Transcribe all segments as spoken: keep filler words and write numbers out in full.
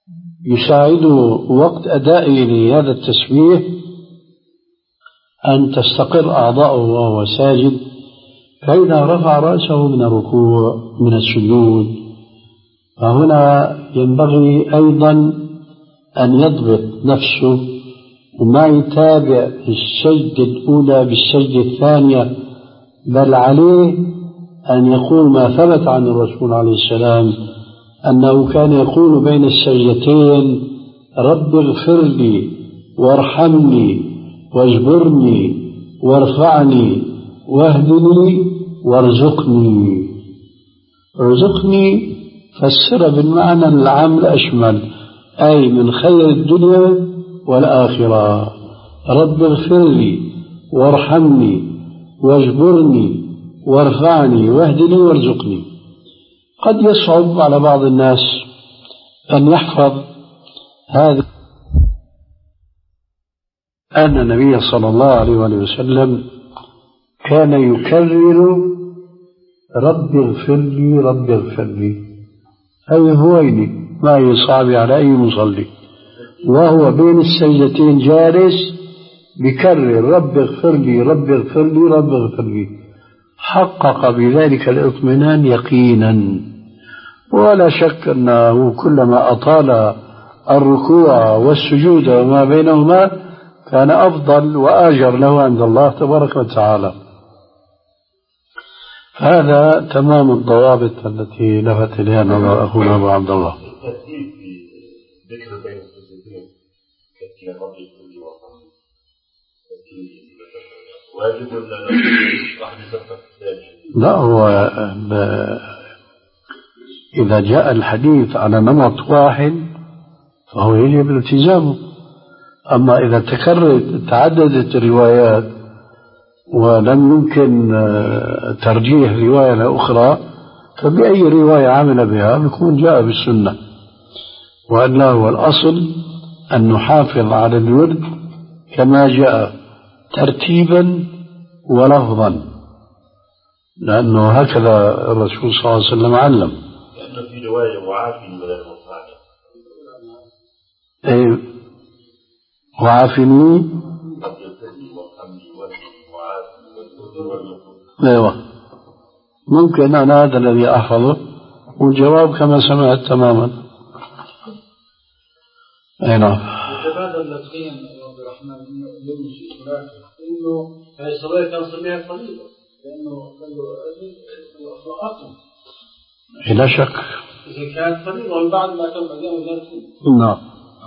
يساعده وقت أدائه لهذا التسبيح أن تستقر أعضاؤه وهو ساجد، فإذا رفع رأسه من الركوع من السجود، فهنا ينبغي أيضا أن يضبط نفسه وما يتابع السجدة الأولى بالسجدة الثانية، بل عليه أن يقول ما ثبت عن الرسول عليه السلام أنه كان يقول بين السجدتين: رب اغفر لي وارحمني واجبرني وارفعني واهدني وارزقني. ارزقني فسر بالمعنى العام الأشمل، أي من خير الدنيا والآخرة. رب اغفر لي وارحمني واجبرني وارفعني واهدني وارزقني. قد يصعب على بعض الناس أن يحفظ هذا، أن النبي صلى الله عليه وسلم كان يكرر رب اغفر لي رب اغفر لي، أي هويني ما يصعب على أي مصلي وهو بين السجدتين جالس بكرر رب اغفر لي رب اغفر لي رب اغفر لي، حقق بذلك الاطمئنان يقينا. ولا شك أنه كلما أطال الركوع والسجود وما بينهما كان أفضل وآجر له عند الله تبارك وتعالى. هذا تمام الضوابط التي لفت إليها نظر أخونا أبو عبد الله. الترتيب في ذكر بين السجدتين كالتي ربي كل وطن واجب ولا واحد يفكر؟ لا، هو إذا جاء الحديث على نمط واحد فهو يجب الالتزام. أما إذا تكررت تعددت الروايات ولم يمكن ترجيح رواية لأخرى، فبأي رواية عمل بها يكون جاء بالسنة. وأنه هو الأصل أن نحافظ على الورد كما جاء ترتيبا ولفظا، لأنه هكذا الرسول صلى الله عليه وسلم علم. لأنه في رواية وعافني بدل وفاعل. إيه وعافني. ايوه ممكن انا هذا الذي احفظه، والجواب كما سمعت تماما. اي نعم. يتبادل لدغيا عبد الرحمن انه اليوم شيء انه هذه الصلاه كان صليها قليلا لانه قالوا اقل. لا شك. اذا كانت قليله والبعض ما كان مليان ذاته. نعم.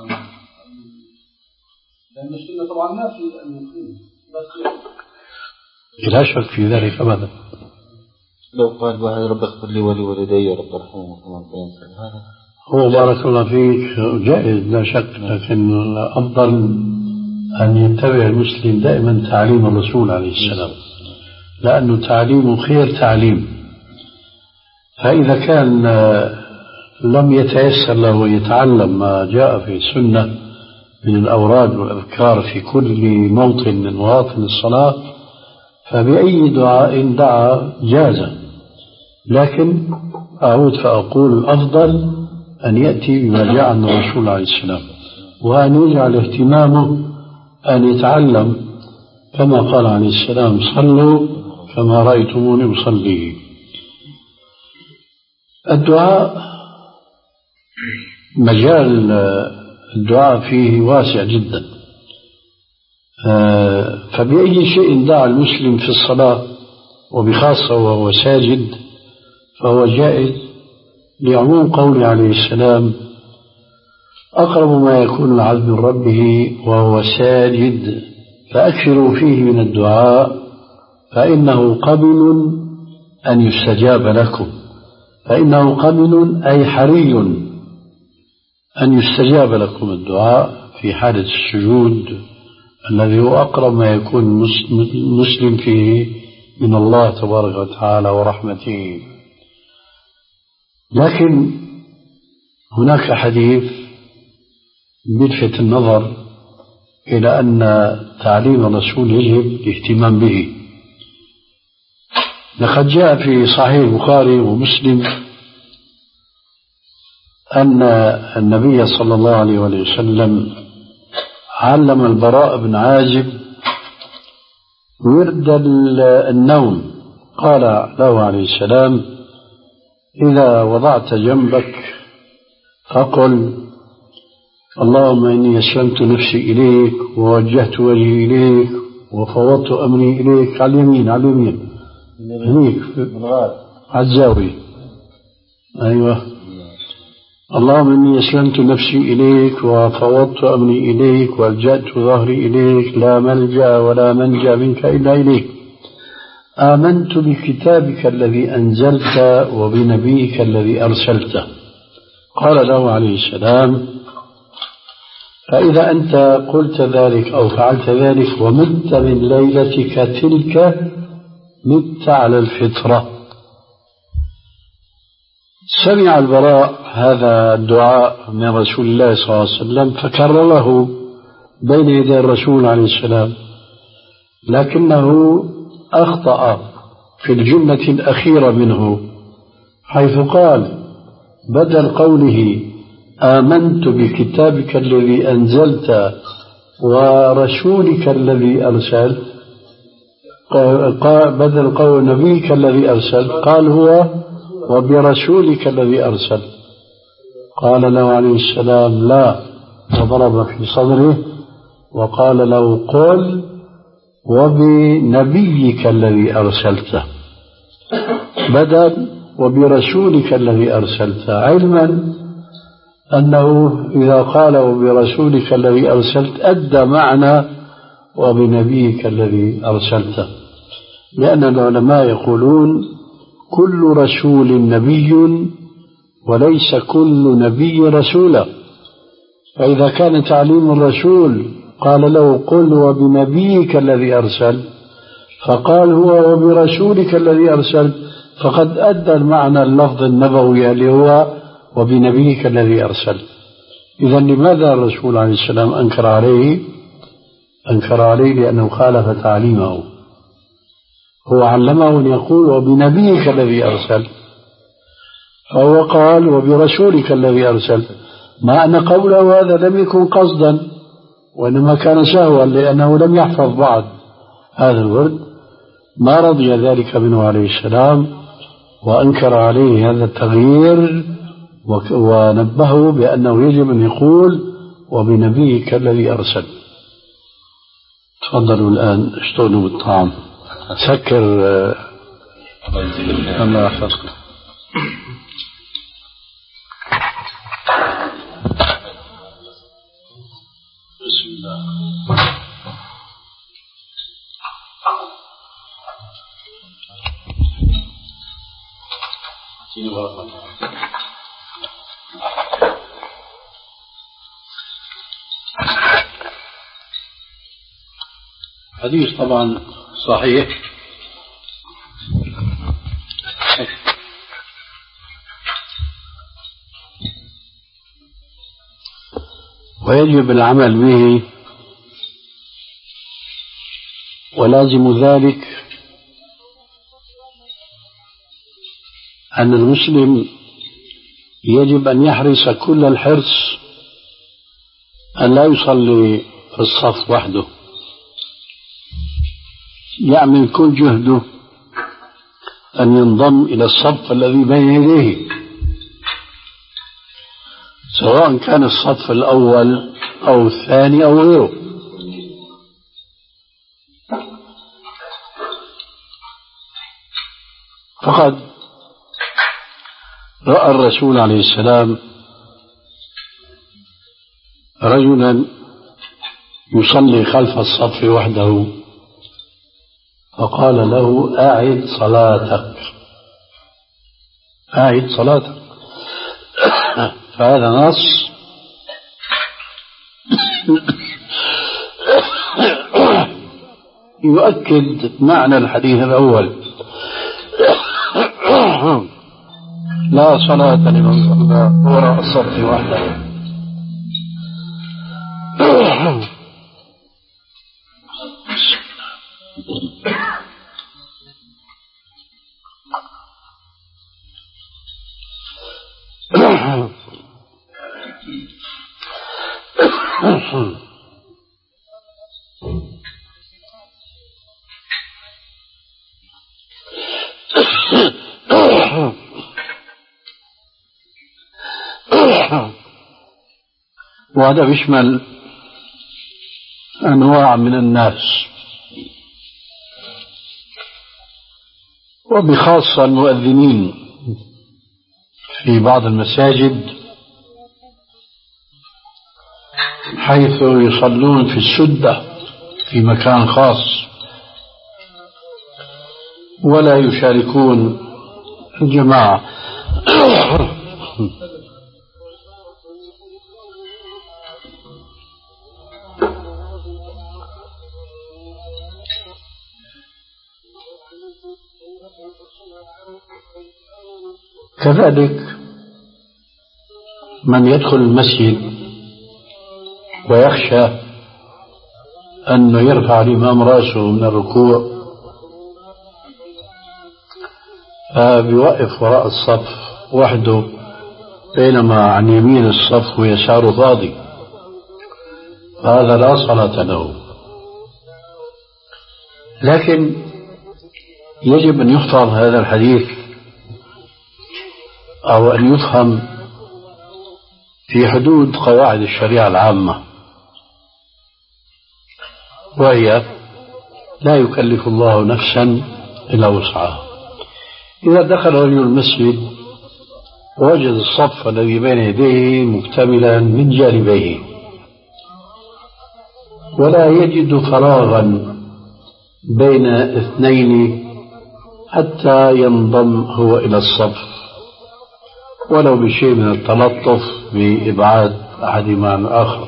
لان السنه طبعا ما في ان يكون بس لا شك في ذلك أبدا. لو قال واحد رب اغفر لي ولوالدي ورب ارحمهما كما ربياني هذا هو بارك الله فيك جائز لا شك، لكن الأفضل أن يتبع المسلم دائما تعليم الرسول عليه السلام، لأنه تعليمه خير تعليم. فإذا كان لم يتيسر له يتعلم ما جاء في السنة من الأوراد والأذكار في كل موطن من مواطن الصلاة، فبأي دعاء دعا جاز. لكن أعود فأقول الأفضل أن يأتي بما جاء عن الرسول عليه السلام، وأن يجعل اهتمامه أن يتعلم كما قال عليه السلام: صلوا كما رأيتموني أصلي. الدعاء مجال الدعاء فيه واسع جدا، فبأي شيء دعا المسلم في الصلاة وبخاصة وهو ساجد فهو جائز، لعموم قوله عليه السلام: أقرب ما يكون العبد من ربه وهو ساجد فأكثروا فيه من الدعاء فإنه قبل أن يستجاب لكم. فإنه قبل أي حري أن يستجاب لكم الدعاء في حالة السجود الذي هو أقرب ما يكون مسلم فيه من الله تبارك وتعالى ورحمته. لكن هناك حديث بلفت النظر إلى أن تعليم الرسول يجب الاهتمام به. لقد جاء في صحيح البخاري ومسلم أن النبي صلى الله عليه وسلم علم البراء بن عازب ورد النوم. قال له عليه السلام: إذا وضعت جنبك فقل: اللهم إني أسلمت نفسي إليك ووجهت وجهي إليك وفوضت أمري إليك. على اليمين على اليمين هنيك على الزاوية. أيوة. اللهم إني أسلمت نفسي إليك وفوضت أمري إليك والجأت ظهري إليك لا ملجأ ولا منجأ منك إلا إليك. آمنت بكتابك الذي أنزلت وبنبيك الذي أرسلته. قال له عليه السلام: فإذا أنت قلت ذلك أو فعلت ذلك ومت من ليلتك تلك مت على الفطرة. سمع البراء هذا الدعاء من رسول الله صلى الله عليه وسلم فكرره بين يدي الرسول عليه السلام، لكنه أخطأ في الجملة الأخيرة منه، حيث قال بدل قوله آمنت بكتابك الذي أنزلت ورسولك الذي أرسلت، بدل قول نبيك الذي أرسلت قال هو وبرسولك الذي أرسل. قال له عليه السلام: لا، وضرب في صدره وقال له: قل وبنبيك الذي أرسلته بدل وبرسولك الذي أرسلته، علما أنه إذا قال وبرسولك الذي أرسلت أدى معنى وبنبيك الذي أرسلته، لأن العلماء يقولون كل رسول نبي وليس كل نبي رسولا. فإذا كان تعليم الرسول قال له قل وبنبيك الذي أرسل، فقال هو وبرسولك الذي أرسل، فقد أدى المعنى اللفظ النبوي اللي هو وبنبيك الذي أرسل. إذا لماذا الرسول عليه السلام أنكر عليه؟ أنكر عليه لأنه خالف تعليمه. هو علمه أن يقول وبنبيك الذي أرسل، فهو قال وبرسولك الذي أرسل، مع أن قوله هذا لم يكن قصدا وإنما كان سهوا لأنه لم يحفظ بعد هذا الورد. ما رضي ذلك منه عليه السلام وأنكر عليه هذا التغيير ونبهه بأنه يجب أن يقول وبنبيك الذي أرسل. تفضلوا الآن اشتغلوا بالطعام. سكر. الله يحفظكم. بسم الله. حديث طبعا صحيح، ويجب العمل به، ولازم ذلك أن المسلم يجب أن يحرص كل الحرص أن لا يصلي في الصف وحده، يعمل كل جهده أن ينضم إلى الصف الذي بين يديه، سواء كان الصف الأول أو الثاني أو غيره. فقد رأى الرسول عليه السلام رجلا يصلي خلف الصف وحده، فقال له أعد صلاتك، أعد صلاتك. فهذا نص يؤكد معنى الحديث الأول: لا صلاة لمن صلى وراء الصف وحده. وهذا بيشمل أنواع من الناس، وبخاصة المؤذنين في بعض المساجد، حيث يصلون في السدة في مكان خاص ولا يشاركون الجماعة. كذلك من يدخل المسجد ويخشى أنه يرفع الإمام رأسه من الركوع، فبيوقف وراء الصف وحده، بينما عن يمين الصف ويساره فاضي، هذا لا صلاة له. لكن يجب أن يحفظ هذا الحديث أو أن يفهم في حدود قواعد الشريعة العامة، وهي لا يكلف الله نفسا إلا وسعها. إذا دخل رجل المسجد ووجد الصف الذي بين يديه مكتملا من جانبيه ولا يجد فراغا بين اثنين حتى ينضم هو إلى الصف ولو بشيء من التلطف بإبعاد أحدهما عن الآخر،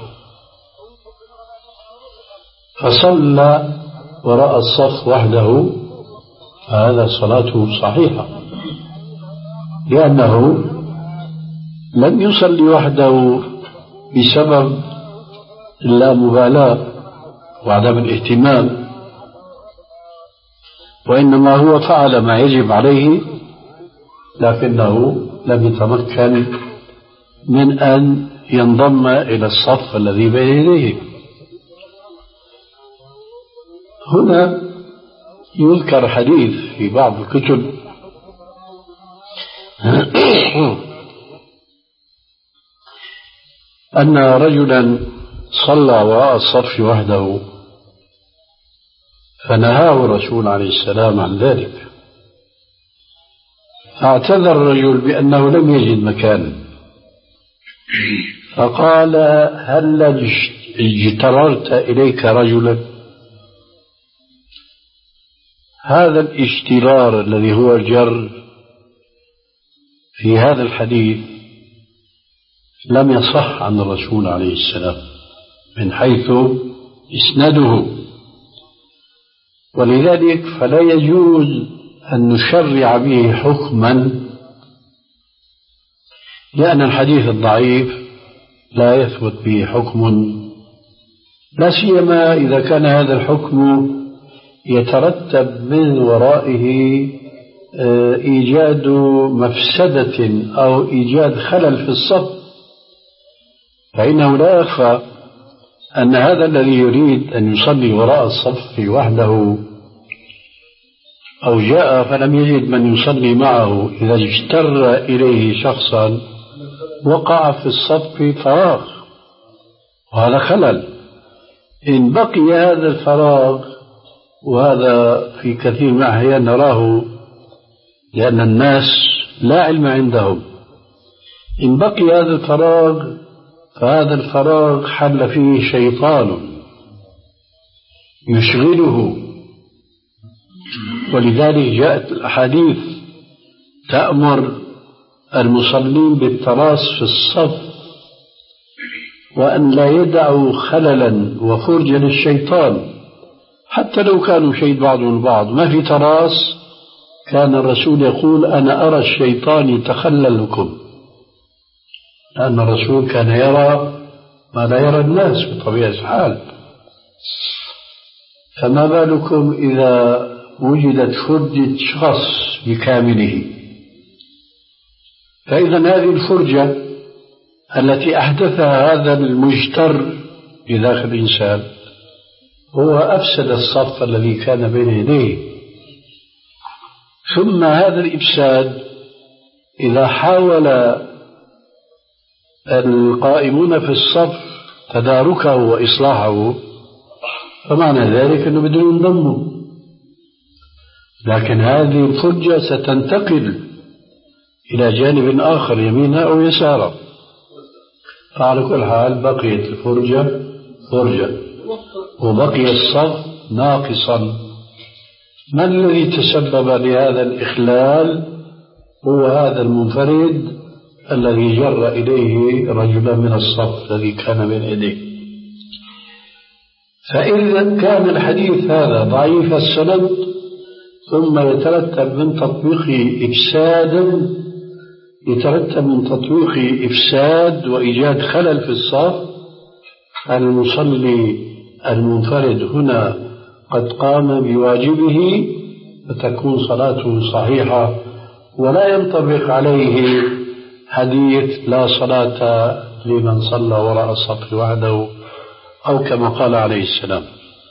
فصلى وراء الصف وحده، فهذا صلاته صحيحة، لأنه لم يصلي وحده بسبب اللامبالاة وعدم الاهتمام، وإنما هو فعل ما يجب عليه لكنه لم يتمكن من أن ينضم إلى الصف الذي بين يديه. هنا يذكر حديث في بعض الكتب أن رجلا صلى وراء الصف وحده فنهاه الرسول عليه السلام عن ذلك، فاعتذر الرجل بأنه لم يجد مكانا، فقال: هل اجتررت إليك رجلا؟ هذا الاشترار الذي هو الجر في هذا الحديث لم يصح عن الرسول عليه السلام من حيث إسناده، ولذلك فلا يجوز أن نشرع به حكما، لأن الحديث الضعيف لا يثبت به حكم، لا سيما إذا كان هذا الحكم يترتب من ورائه إيجاد مفسدة أو إيجاد خلل في الصف، فإنه لا يخفى أن هذا الذي يريد أن يصلي وراء الصف وحده أو جاء فلم يجد من يصلي معه، إذا اجتر إليه شخصا وقع في الصف فراغ، وهذا خلل. إن بقي هذا الفراغ، وهذا في كثير من الأحيان نراه لأن الناس لا علم عندهم، إن بقي هذا الفراغ فهذا الفراغ حل فيه شيطان يشغله، ولذلك جاءت الأحاديث تأمر المصلين بالتراص في الصف وأن لا يدعوا خللا وفرجا للشيطان، حتى لو كانوا شيء بعضهم البعض ما في تراص، كان الرسول يقول: أنا أرى الشيطان يتخلل لكم، لأن الرسول كان يرى ما لا يرى الناس بطبيعة الحال. فما بالكم إذا وجدت فرجة شخص بكامله؟ فإذا هذه الفرجة التي أحدثها هذا المجتر في داخل الإنسان هو أفسد الصف الذي كان بين يديه. ثم هذا الإفساد إذا حاول القائمون في الصف تداركه وإصلاحه فمعنى ذلك أنه بدهم ينضموا، لكن هذه الفرجة ستنتقل إلى جانب آخر يمينا أو يسارا، فعلى كل حال بقيت الفرجة فرجة وبقي الصف ناقصا. من الذي تسبب لهذا الإخلال؟ هو هذا المنفرد الذي جر إليه رجلا من الصف الذي كان بين يديه. فإذا كان الحديث هذا ضعيف السند ثم يترتب من تطبيقه إفسادا يترتب من تطبيقه إفساد وإيجاد خلل في الصف، المصلي المنفرد هنا قد قام بواجبه فتكون صلاته صحيحة ولا ينطبق عليه حديث لا صلاة لمن صلى وراء الصف وحده أو كما قال عليه السلام.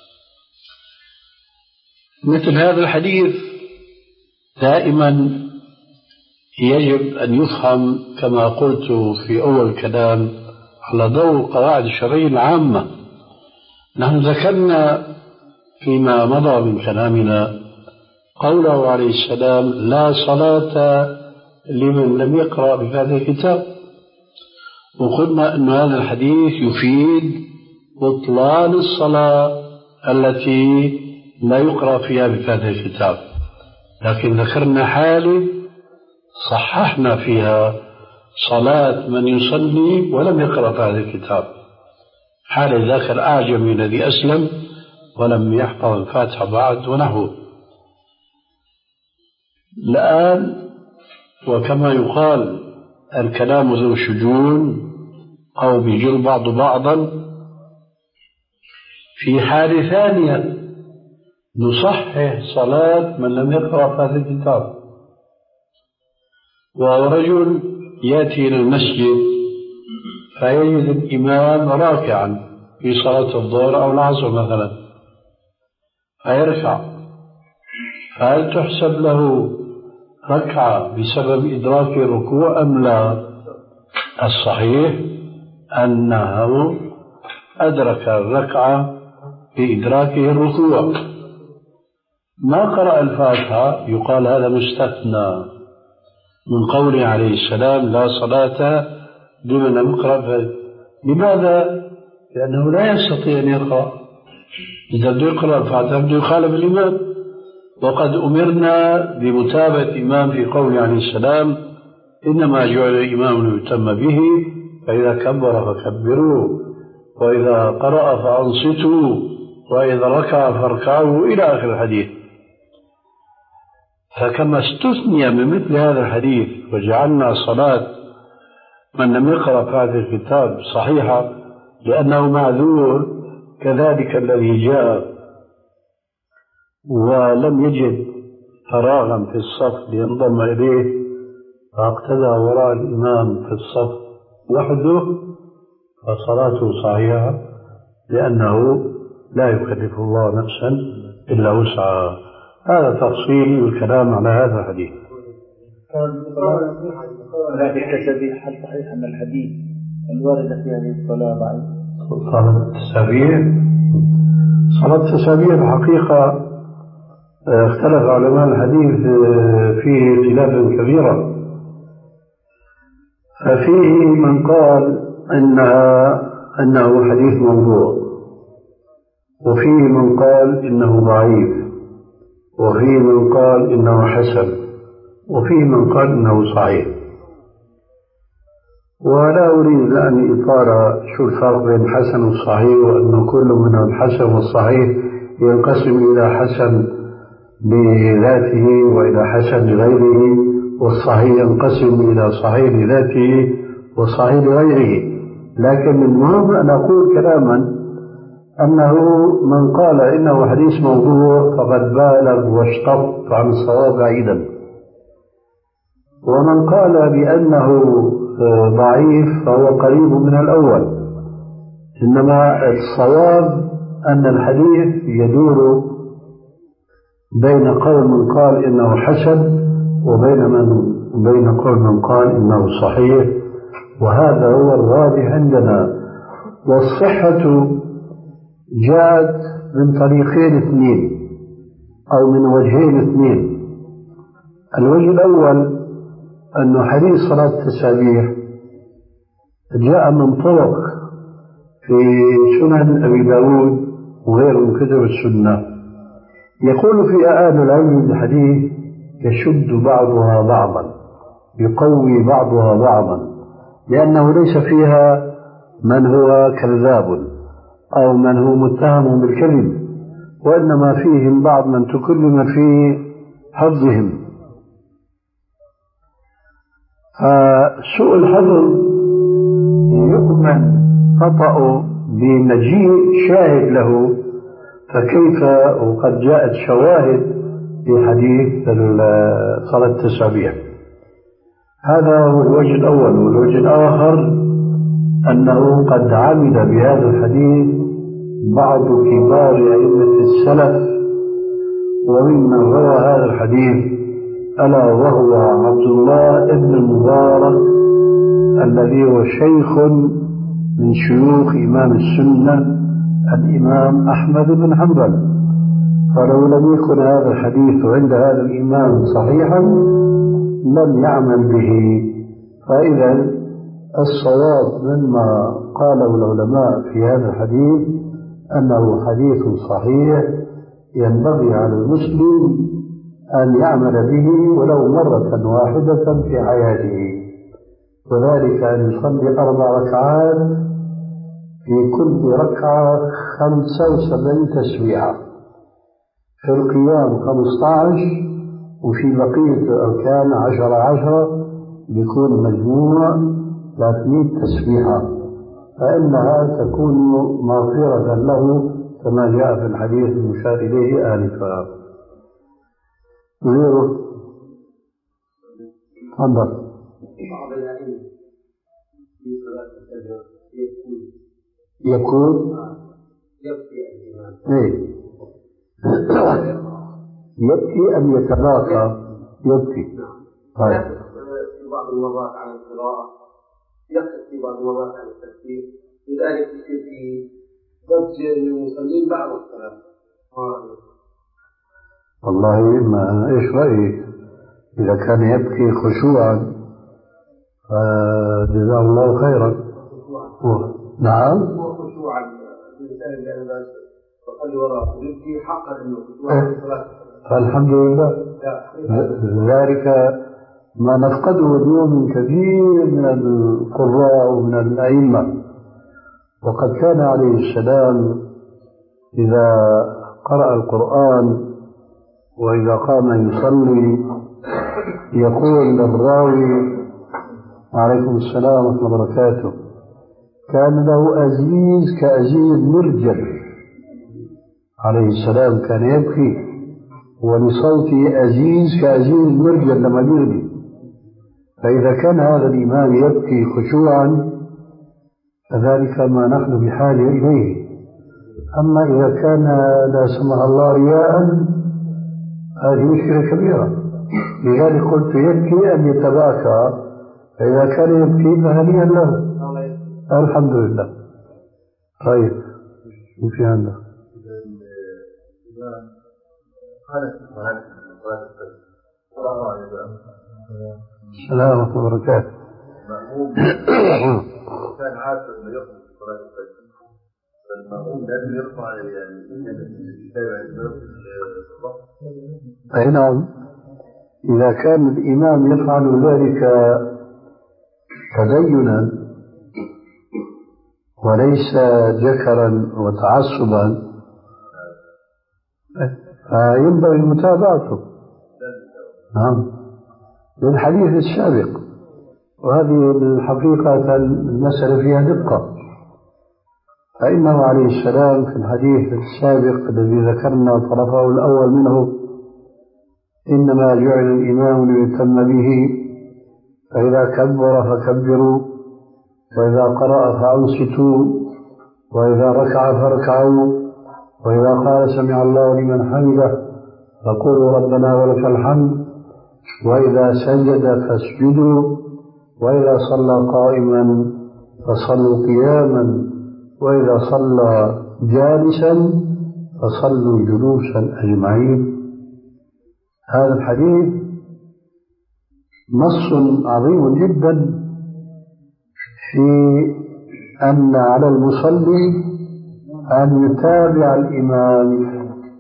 مثل هذا الحديث دائما يجب أن يفهم كما قلت في أول الكلام على ضوء قواعد الشرعية العامة. نحن ذكرنا فيما مضى من كلامنا قوله عليه السلام لا صلاة لمن لم يقرأ بهذا الكتاب، وقلنا أن هذا الحديث يفيد بطلان الصلاة التي لا يقرأ فيها بهذا الكتاب، لكن ذكرنا حالة صححنا فيها صلاة من يصلي ولم يقرأ بهذا الكتاب، حال ذاك الأعجمي الذي أسلم ولم يحفظ الفاتحة بعد ونحوه. الآن وكما يقال الكلام ذو شجون أو بيجر بعض بعضا، في حالة ثانية نصحح صلاة من لم يقرأ في هذا الكتاب، ورجل يأتي إلى المسجد فيجد الإمام راكعا في صلاة الظهر أو العصر مثلا فيركع، فهل تحسب له ركعة بسبب إدراك الركوع أم لا؟ الصحيح أنه أدرك الركعة بإدراكه الركوع. ما قرأ الفاتحة يقال هذا مستثنى من قوله عليه السلام لا صلاة لمن لم يقرأ. لماذا؟ لأنه لا يستطيع أن يقرأ، إذا بده يقرأ الفاتحة بده يخالف الإمام، وقد أمرنا بمتابعة الإمام في قوله عليه السلام إنما جعل الإمام ليتم به فإذا كبر فكبروا وإذا قرأ فأنصتوا وإذا ركع فاركعوا إلى آخر الحديث. فكما استثني من مثل هذا الحديث وجعلنا صلاة من لم يقرأ في هذا الكتاب صحيحة لأنه معذور، كذلك الذي جاء ولم يجد فراغا في الصف لينضم إليه فاقتدى وراء الإمام في الصف وحده فصلاته صحيحة لأنه لا يكلف الله نفسا إلا وسعها. هذا تفصيل الكلام على هذا الحديث. لا التسبيح هل صحيح أن الحديث الواردة في هذه الصلاة ضعيف؟ صلاة التسبيح صلاة التسبيح الحقيقة اختلف علماء الحديث فيه خلافا كبيرا، ففيه من قال إنها أنه حديث موضوع، وفيه من قال إنه ضعيف، وفيه من قال إنه حسن، وفيه من قال إنه صحيح. ولا أريد أن إطار شو الفرق بين حسن والصحيح، وأن كل من الحسن والصحيح ينقسم إلى حسن لذاته وإلى حسن لغيره، والصحيح ينقسم إلى صحيح لذاته وصحيح لغيره. لكن من المهم أن أقول كلاما أنه من قال إنه حديث موضوع فقد بالغ واشتط عن الصواب بعيدا، ومن قال بأنه ضعيف فهو قريب من الأول، إنما الصواب أن الحديث يدور بين قوم قال إنه حسن وبين من بين قوم قال إنه صحيح، وهذا هو الراجح عندنا. والصحة جاءت من طريقين اثنين أو من وجهين اثنين. الوجه الأول أن حديث صلاة التسابيح جاء من طرق في سنن أبي داود وغيره من كتب السنة. يقول في أهل العلم الحديث يشد بعضها بعضا، يقوي بعضها بعضا، لأنه ليس فيها من هو كذاب أو من هو متهم بالكذب، وإنما فيهم بعض من تكلم في حظهم. فسوء الحظ يؤمن خطأ بمجيء شاهد له، فكيف وقد جاءت شواهد في حديث صلاة التسابيح. هذا هو الوجه الأول. والوجه الآخر أنه قد عمل بهذا الحديث بعض كبار أئمة السلف وممن روى هذا الحديث، ألا وهو عبد الله بن المبارك الذي هو شيخ من شيوخ إمام السنة الإمام أحمد بن حنبل. فلو لم يكن هذا الحديث عند هذا الإمام صحيحا لم يعمل به. فإذا الصواب مما قاله العلماء في هذا الحديث أنه حديث صحيح ينبغي على المسلم أن يعمل به ولو مرة واحدة في حياته، وذلك أن يصلي أربع ركعات في كل ركعة خمسة وسبعين تسبيحة، في القيام خمسة عشر، وفي بقية الأركان عشرة عشرة، بيكون مجموع ثلاثمائة تسبيحة، فإنها تكون مغفرة له كما جاء في الحديث المشار إليه آنفا. غيره تفضل. بعض الأئمة في صلاة الفجر يكون يبكي الإمام. إيه يبكي أم يتباكى؟ يبكي. طيب. في بعض المرات على القراءة، يقف في بعض المرات على التفسير، لذلك يصير في ضجة للمصلين بعد الصلاة. والله ما إيش رأيي؟ إذا كان يبكي خشوعا فجزاه الله خيرا. نعم. هو خشوعا الإنسان اللي أنا بصلي وراءه يبكي حقا إنه خشوعا في الصلاة. فالحمد لله. ذلك ما نفقده اليوم من كثير من القراء ومن الأئمة. وقد كان عليه السلام إذا قرأ القرآن وإذا قام يصلي يقول للراوي عليكم السلام ورحمة الله وبركاته، كان له أزيز كأزيز مرجل عليه السلام، كان يبكي ولصوته أزيز كأزيز مرجل لما يرمي. فإذا كان هذا الإمام يبكي خشوعا فذلك ما نحن بحاجة إليه. أما إذا كان لا سمح الله رياء هذه مشكلة كبيرة. لذلك قلت يبكي أم يتباكى، فإذا كان يبكي فهنيئا له. الحمد لله. طيب وفي عندك السلام ورحمة الله وبركاته. كان عارف انه يخرج في صلاة الفجر، فالمأموم لازم يرفع يعني أي نعم. إذا كان الإمام يفعل ذلك تدينا وليس ذكرا وتعصبا فينبغي متابعته. نعم للحديث السابق، وهذه الحقيقة المسألة فيها دقة. فإنه عليه السلام في الحديث السابق الذي ذكرنا طرفه الأول منه إنما جعل الإمام ليتم به، فإذا كبر فكبروا وإذا قرأ فأنصتوا وإذا ركع فاركعوا، وإذا قال سمع الله لمن حمده فقولوا ربنا ولك الحمد، وإذا سجد فاسجدوا، وإذا صلى قائما فصلوا قياما، وإذا صلى جالسا فصلوا جلوسا أجمعين. هذا الحديث نص عظيم جدا في أن على المصلي أن يتابع الإمام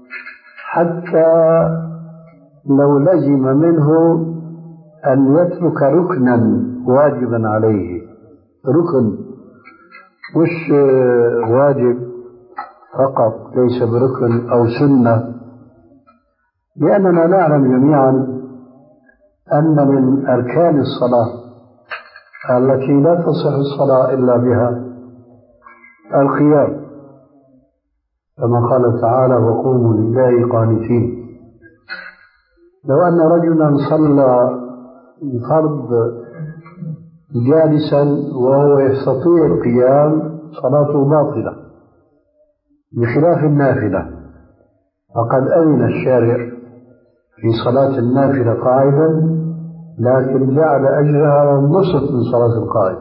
حتى لو لزم منه أن يترك ركنا واجبا عليه، ركن مش واجب فقط، ليس بركن أو سنة، لأننا نعلم جميعا أن من أركان الصلاة التي لا تصح الصلاة إلا بها القيام، كما قال تعالى وقوموا لله قانتين. لو أن رجلا صلى فرض جالسا وهو يستطيع القيام صلاته باطلة، بخلاف النافلة، فقد أذن الشارع في صلاة النافلة قاعدا، لكن جعل أجرها والنصف من صلاة القائد.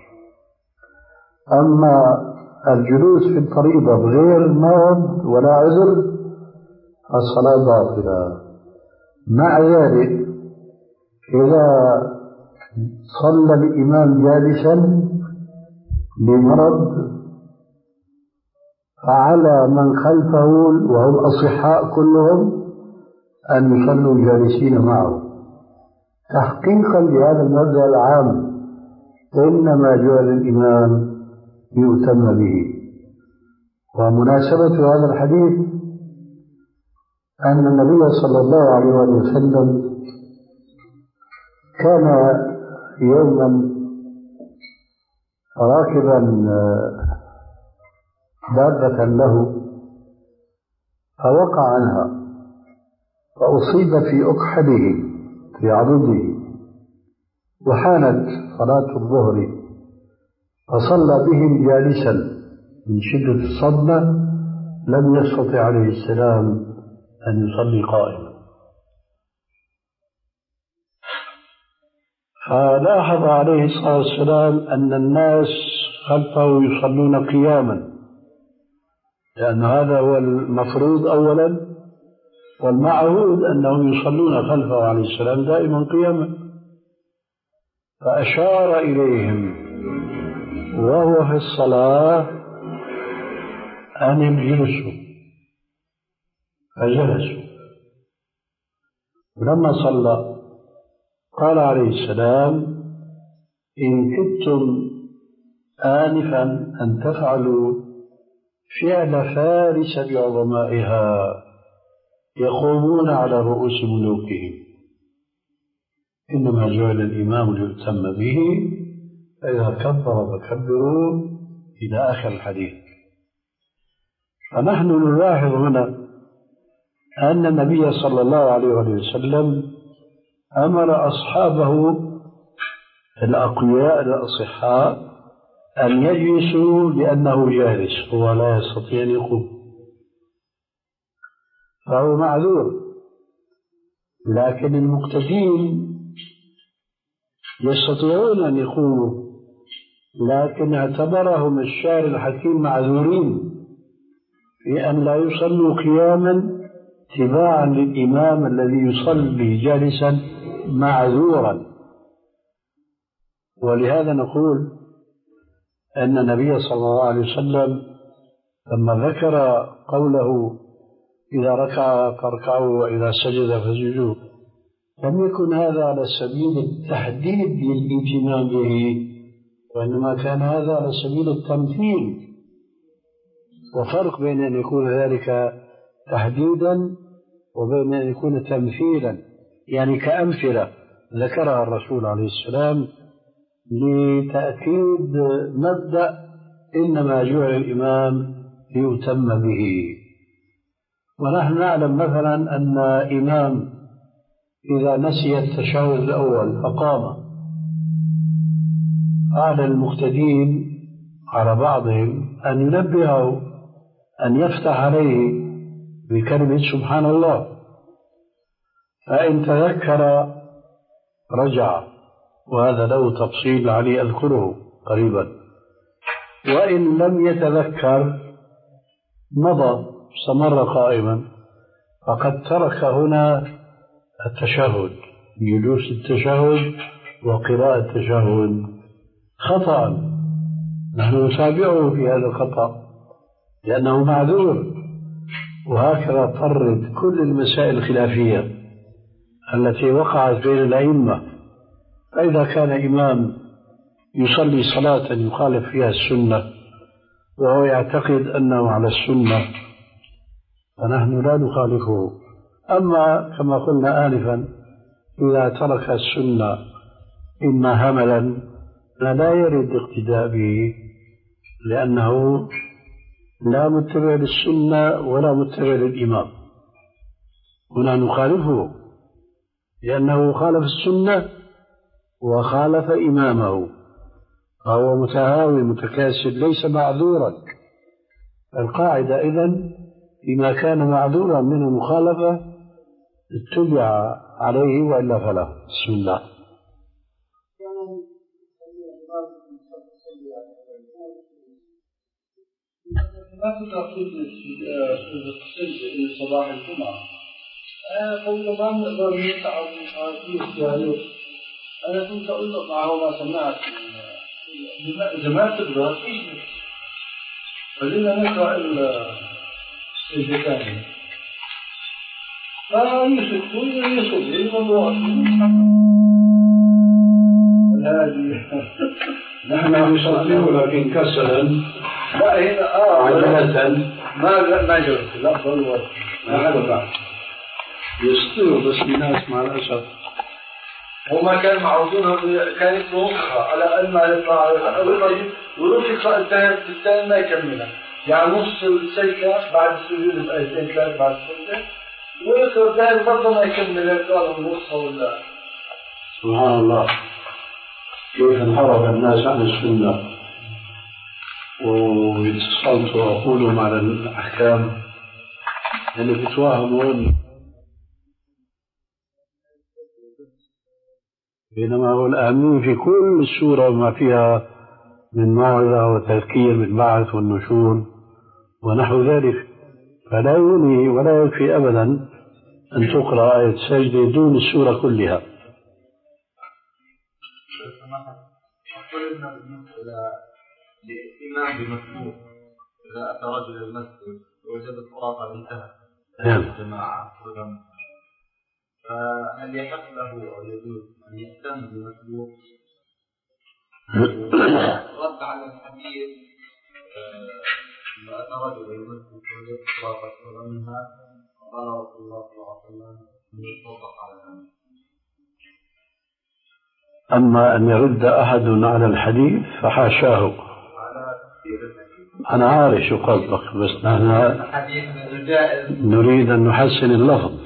أما الجلوس في الفريضة بغير مرض ولا عذر الصلاة باطلة. مع ذلك إذا صلى الإمام جالسا بمرض فعلى من خلفه وهم أصحاء كلهم أن يصلوا جالسين معه، تحقيقا لهذا المبدأ العام إنما جعل الإمام يؤتم به. ومناسبة هذا الحديث أن النبي صلى الله عليه وسلم كان يوما راكبا دابة له فوقع عنها فأصيب في أكحله في عضده، وحانت صلاة الظهر فصلى بهم جالسا من شدة الصدمة، لم يستطع عليه السلام أن يصلي قائما. فلاحظ عليه الصلاة والسلام أن الناس خلفه يصلون قياما، لأن هذا هو المفروض أولا، والمعهود أنهم يصلون خلفه عليه السلام دائما قياما. فأشار إليهم وهو في الصلاة أن يجلسوا، فجلسوا. ولما صلى قال عليه السلام إن كنتم آنفا أن تفعلوا فعل فارس بعظمائها يقومون على رؤوس ملوكهم، إنما جعل الإمام ليؤتم به، فإذا كبر فكبروا إلى آخر الحديث. فنحن نلاحظ هنا أن النبي صلى الله عليه وسلم أمر أصحابه الأقوياء الأصحاء أن يجلسوا لأنه جالس، هو لا يستطيع أن يقوم، فهو معذور. لكن المقتدين يستطيعون أن يقوموا، لكن اعتبرهم الشارع الحكيم معذورين في أن لا يصلوا قياما اتباعا للإمام الذي يصلي جالسا معذورا. ولهذا نقول أن النبي صلى الله عليه وسلم لما ذكر قوله إذا ركع فاركعوا وإذا سجد فاسجدوا، لم يكن هذا على سبيل التحديد للإهتمام به، وإنما كان هذا على سبيل التمثيل. وفرق بين أن يكون ذلك تحديدا وبين أن يكون تمثيلا، يعني كأمثلة ذكرها الرسول عليه السلام لتأكيد مبدأ إنما جعل الإمام ليؤتم به. ونحن نعلم مثلا أن إمام إذا نسي التشهد الأول فقام، على المقتدين على بعضهم أن ينبهه أن يفتح عليه بكلمة سبحان الله، فإن تذكر رجع، وهذا له تفصيل علي أذكره قريبا، وإن لم يتذكر مضى استمر قائما، فقد ترك هنا التشهد، جلوس التشهد وقراءة التشهد خطأ، نحن نتابعه في هذا الخطأ لأنه معذور. وهكذا فرد كل المسائل الخلافية التي وقعت بين الأئمة، فإذا كان إمام يصلي صلاة يخالف فيها السنة وهو يعتقد أنه على السنة فنحن لا نخالفه. أما كما قلنا آنفا إذا ترك السنة إما هملا لا يرد الاقتداء به، لأنه لا متبع للسنة ولا متبع للإمام، هنا نخالفه لأنه خالف السنة وخالف إمامه، فهو متهاوي متكاسل ليس معذورا. القاعدة إذن فيما كان معذورا من المخالفة اتبع عليه وإلا فلا. بسم الله. ما تتأخذ في صباح الجمعة. أنا قلت ما نقدر نتعب في الجاهل. أنا كنت أقول له معه ما سمعت إذا ما تقدر إيش خلينا نقرأ السجدتين فيسكتوا يسكتوا الموضوع هذه نحن نصلي ولكن كسلا لا هنا آه عجلة ما ما جرت لا ضل ما هذا يستوي بس الناس مع الأسف هما كانوا معروضون كان يقرأ على أن ما يطلع أول ما يروح يقرأ الثاني الثاني ما يكملها، يعني نص السجدة بعد السجود الآيتين ثلاث بعد السجدة ويقرأ الثاني برضه ما يكملها قال النص ولا. سبحان الله كيف انحرف الناس عن السنة ويتسلطوا عقولهم على الأحكام، يعني بيتوهمون بينما هو الأهمية في كل السورة ما فيها من موعظة وتذكير بالبعث والنشور ونحو ذلك، فلا يغني ولا يكفي أبدا أن تقرأ آية سجدة دون السورة كلها. قلنا بالنسبة لإمام بمسموح إذا أتى رجل المسجد ووجد الصلاة انتهت الجماعة فهل يحق له أو يجوز أن يهتم بمسبوق؟ رد على الحديث إذا أتى رجل المسجد ووجد الصلاة منها قال رسول الله صلى الله عليه وسلم أن يطبق على ذلك. أما أن يرد أحد على الحديث فحاشاه، أنا عارف شو قصدك بس نحن نريد أن نحسن اللفظ.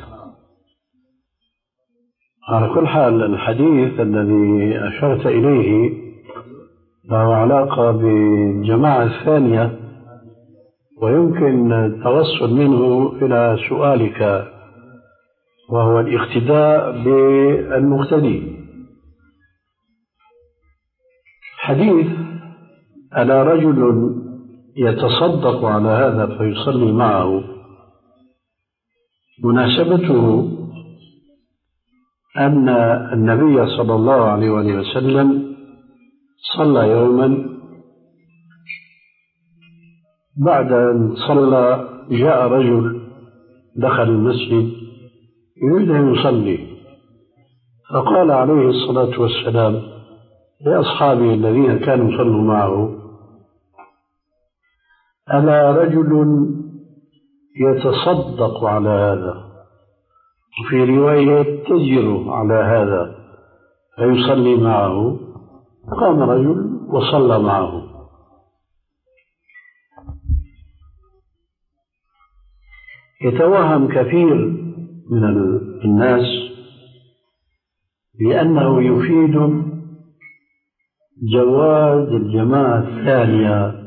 على كل حال الحديث الذي أشرت إليه له علاقة بالجماعة الثانية ويمكن التوصل منه إلى سؤالك وهو الاقتداء بالمقتدي. حديث ألا رجل يتصدق على هذا فيصلي معه مناسبته أن النبي صلى الله عليه وسلم صلى يوما بعد أن صلى جاء رجل دخل المسجد يريد أن يصلي فقال عليه الصلاة والسلام لأصحابه الذين كانوا يصلوا معه ألا رجل يتصدق على هذا، وفي رواية يتجر على هذا فيصلي معه. قام رجل وصلى معه. يتوهم كثير من الناس بأنه يفيد جواز الجماعة الثانية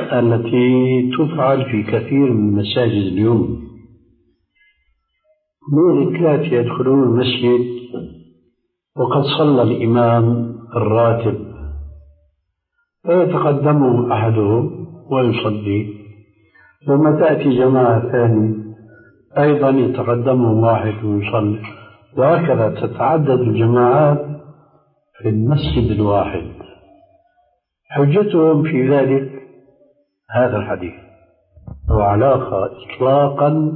التي تفعل في كثير من المساجد اليوم. من الثلاث يدخلون المسجد وقد صلى الإمام الراتب فيتقدمهم أحدهم ويصلي، ثم تأتي جماعة ثانية أيضا يتقدمهم واحد ويصلي، وهكذا تتعدد الجماعات في المسجد الواحد. حجتهم في ذلك هذا الحديث، وعلاقة إطلاقا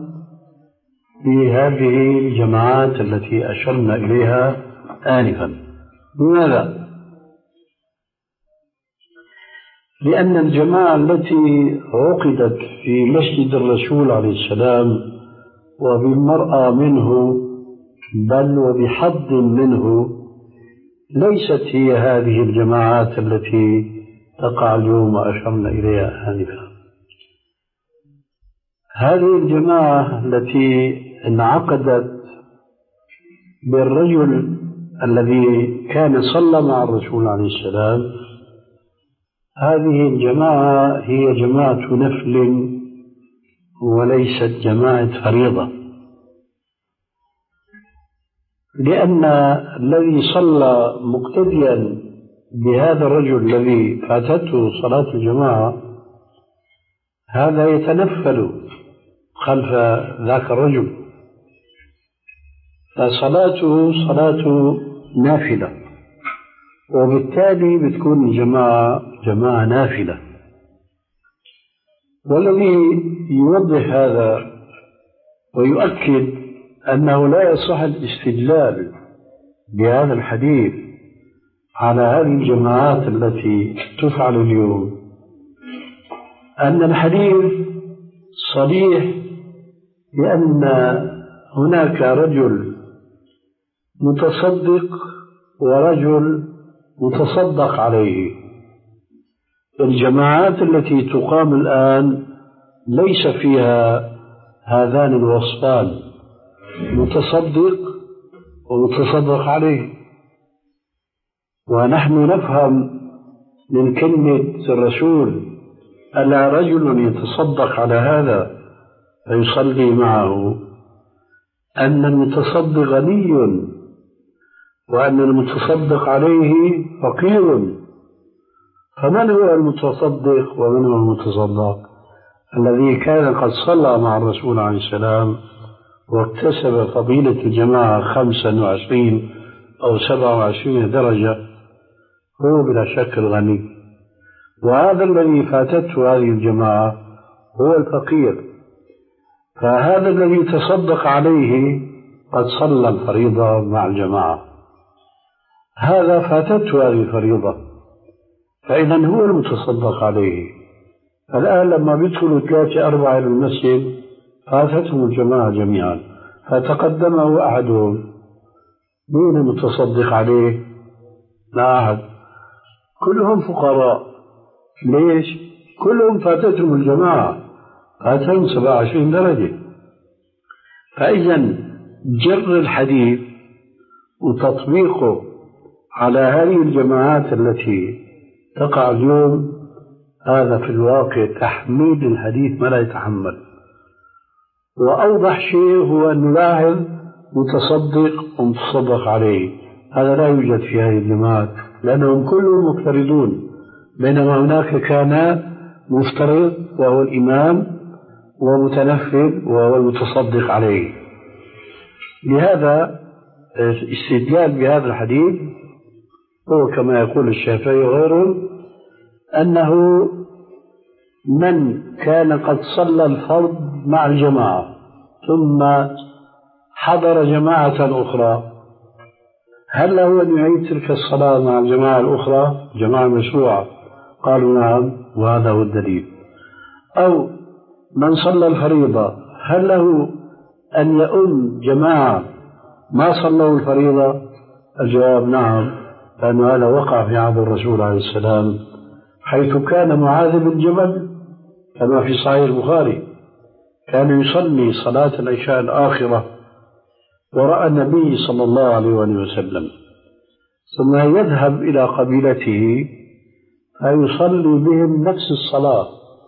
بهذه الجماعات التي أشرنا إليها آنفا. لماذا؟ لأن الجماعة التي عقدت في مسجد الرسول عليه السلام وبالمرأى منه بل وبحظ منه ليست هي هذه الجماعات التي تقع اليوم وأشرنا إليها آنفا. هذه الجماعة التي انعقدت بالرجل الذي كان صلى مع الرسول عليه السلام، هذه الجماعة هي جماعة نفل وليست جماعة فريضة، لأن الذي صلى مقتديا بهذا الرجل الذي فاتته صلاة الجماعة هذا يتنفل خلف ذاك الرجل، فصلاته صلاة نافلة، وبالتالي بتكون الجماعة جماعة نافلة. والذي يوضح هذا ويؤكد أنه لا يصح الاستدلال بهذا الحديث على هذه الجماعات التي تفعل اليوم أن الحديث صريح بأن هناك رجل متصدق ورجل متصدق عليه. الجماعات التي تقام الآن ليس فيها هذان الوصفان، متصدق ومتصدق عليه. ونحن نفهم من كلمة الرسول ألا رجل يتصدق على هذا فيصلي معه أن المتصدق غني وأن المتصدق عليه فقير. فمن هو المتصدق ومن هو المتصدق؟ الذي كان قد صلى مع الرسول عليه السلام واكتسب فضيلة الجماعة خمسا وعشرين أو سبعة وعشرين درجة هو بلا شك الغني، وهذا الذي فاتته هذه الجماعة هو الفقير. فهذا الذي تصدق عليه قد صلى الفريضة مع الجماعة، هذا فاتته هذه الفريضة، فإذا هو المتصدق عليه. الآن لما بيدخلوا ثلاثة أربعة إلى المسجد فاتتهم الجماعة جميعا، فتقدمه أحدهم، مين المتصدق عليه؟ لا أحد، كلهم فقراء. ليش؟ كلهم فاتتهم الجماعة، فاتهم سبعة وعشرين درجة. فإذا جر الحديث وتطبيقه على هذه الجماعات التي تقع اليوم هذا في الواقع تحميل الحديث ما لا يتحمل. وأوضح شيء هو أن نلاحظ متصدق ومتصدق عليه، هذا لا يوجد في هذه الجماعات لأنهم كلهم مفترضون، بينما هناك كان مفترض وهو الإمام ومتنفل وهو المتصدق عليه. لهذا استدلال بهذا الحديث هو كما يقول الشافعي وغيره أنه من كان قد صلى الفرض مع الجماعة ثم حضر جماعة أخرى هل له أن يعيد تلك الصلاة مع الجماعة الأخرى جماعة مشروعة؟ قالوا نعم، وهذا هو الدليل. أو من صلى الفريضة هل له أن يؤم جماعة ما صلوا الفريضة؟ الجواب نعم، لأن هذا وقع في عهد الرسول عليه السلام حيث كان معاذ بن جبل كما في صحيح البخاري كان يصلي صلاة العشاء الآخرة ورأى النبي صلى الله عليه وسلم، ثم يذهب إلى قبيلته فيصلي بهم نفس الصلاة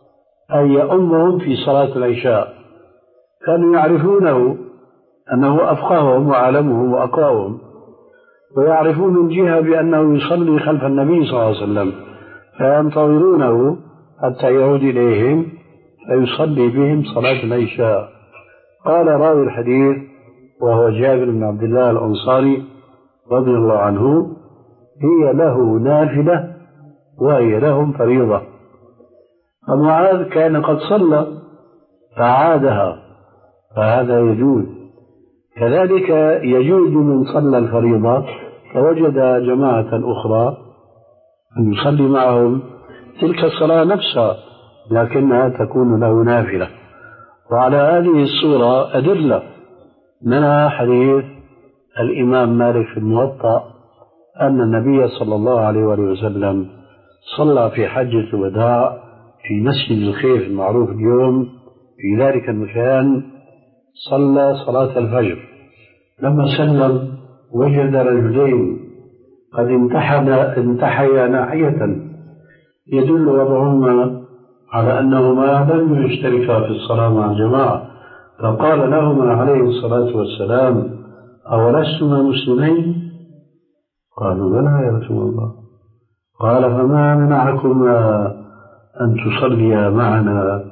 أن يؤمهم في صلاة العشاء. كانوا يعرفونه أنه أفقههم وأعلمهم وأقواهم، ويعرفون من جهة بأنه يصلي خلف النبي صلى الله عليه وسلم، فينتظرونه حتى يعود إليهم فيصلي بهم صلاة العشاء. قال راوي الحديث وهو جابر بن عبد الله الأنصاري رضي الله عنه: هي له نافلة وهي لهم فريضة. فمعاذ كان قد صلى فعادها، فهذا يجوز. كذلك يجوز من صلى الفريضة فوجد جماعة أخرى أن يصلي معهم تلك الصلاة نفسها لكنها تكون له نافلة. وعلى هذه الصورة أدلة، منها حديث الإمام مالك في الموطأ أن النبي صلى الله عليه وسلم صلى في حجة الوداع في مسجد الخيف المعروف اليوم في ذلك المكان، صلى صلاة الفجر. لما سلم وجد رجلين قد انتحيا ناحية يدل وضعهما على أنهما لم يشتركا في الصلاة مع الجماعة، فقال لهما عليه الصلاة والسلام: أولستما مسلمين؟ قالوا: بلى يا رسول الله. قال: فما منعكما أن تصليا معنا؟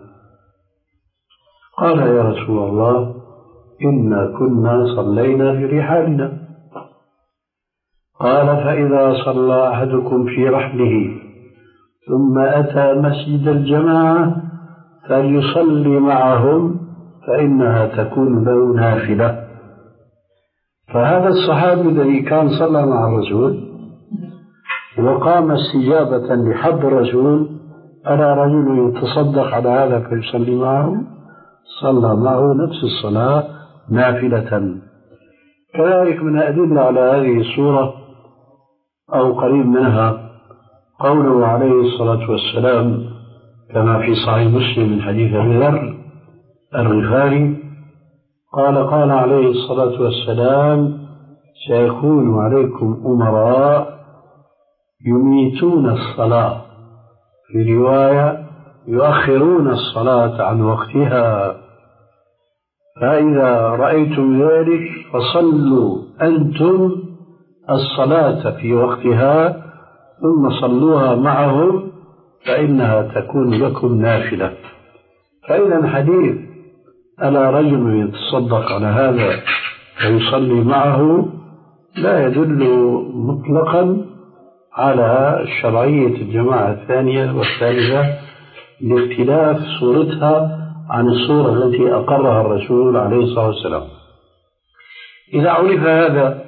قال: يا رسول الله إنا كنا صلينا في رحالنا. قال: فإذا صلى أحدكم في رحله ثم أتى مسجد الجماعة فليصلي معهم فإنها تكون له نافلة. فهذا الصحابي الذي كان صلى مع الرسول وقام استجابة لحب الرسول أرى رجل يتصدق على هذا فيصلي معه، صلى معه نفس الصلاة نافلة. كذلك من أدلة على هذه الصورة أو قريب منها قوله عليه الصلاة والسلام كما في صحيح مسلم من حديث أبي ذر الغفاري قال: قال عليه الصلاة والسلام: سيكون عليكم أمراء يميتون الصلاة، في رواية يؤخرون الصلاة عن وقتها، فإذا رأيتم ذلك فصلوا أنتم الصلاة في وقتها ثم صلوها معهم فإنها تكون لكم نافلة. فإذا الحديث ألا رجل يتصدق على هذا ويصلي معه لا يدل مطلقا على شرعية الجماعة الثانية والثالثة لاختلاف صورتها عن الصورة التي أقرها الرسول عليه الصلاة والسلام. إذا عرف هذا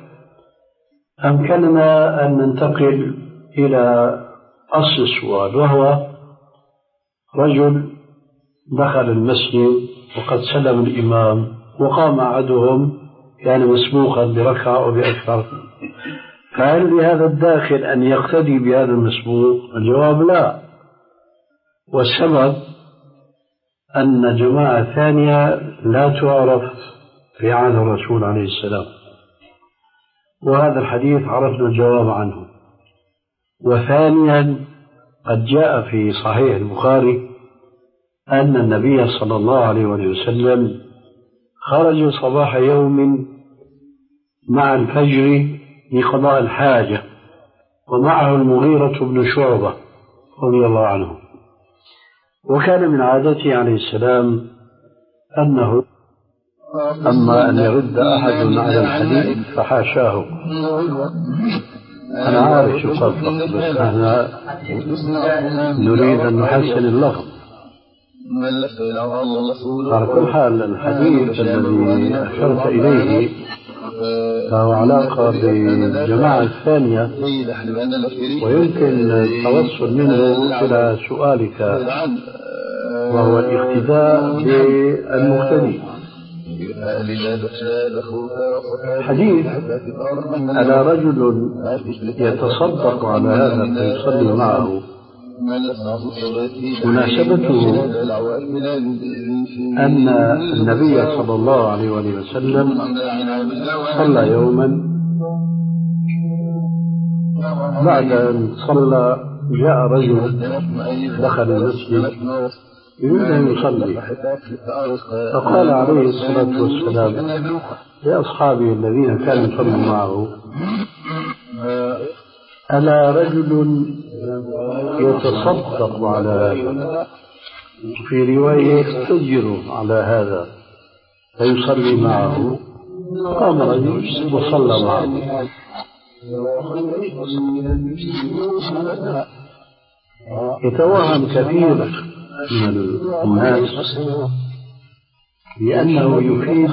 أمكننا أن ننتقل إلى أصل السؤال، وهو رجل دخل المسجد وقد سلم الإمام وقام أحدهم كان مسبوقا بركعة أو بأكثر، فهل لهذا الداخل أن يقتدي بهذا المسبوق؟ الجواب لا، والسبب أن جماعة ثانية لا تعرف في عهد الرسول عليه السلام، وهذا الحديث عرفنا الجواب عنه. وثانيا قد جاء في صحيح البخاري أن النبي صلى الله عليه وسلم خرج صباح يوم مع الفجر لقضاء الحاجة ومعه المغيرة بن شعبة رضي الله عنه، وكان من عادته عليه السلام أنه أما أن يرد أحد على الحديث فحاشاه. أنا عارف شو صدق، بس احنا نريد أن نحسن اللفظ. على كل حال الحديث الذي أشرت إليه له علاقة بالجماعة الثانية، ويمكن التوصل منه إلى سؤالك وهو الاقتداء بالمقتدي. حديث ألا رجل يتصدق على هذا فيصلي معه، مناسبته أن النبي صلى الله عليه وسلم صلى يوما بعد أن صلى جاء رجل دخل المسجد يريد أن يصلي، فقال عليه الصلاة والسلام لأصحابه الذين كانوا يصلوا معه: ألا رجل يتصدق على هذا، في رواية يستجر على هذا فيصلي معه. قام رجل وصلى معه. يتوهم كثير من الناس بأنه يفيد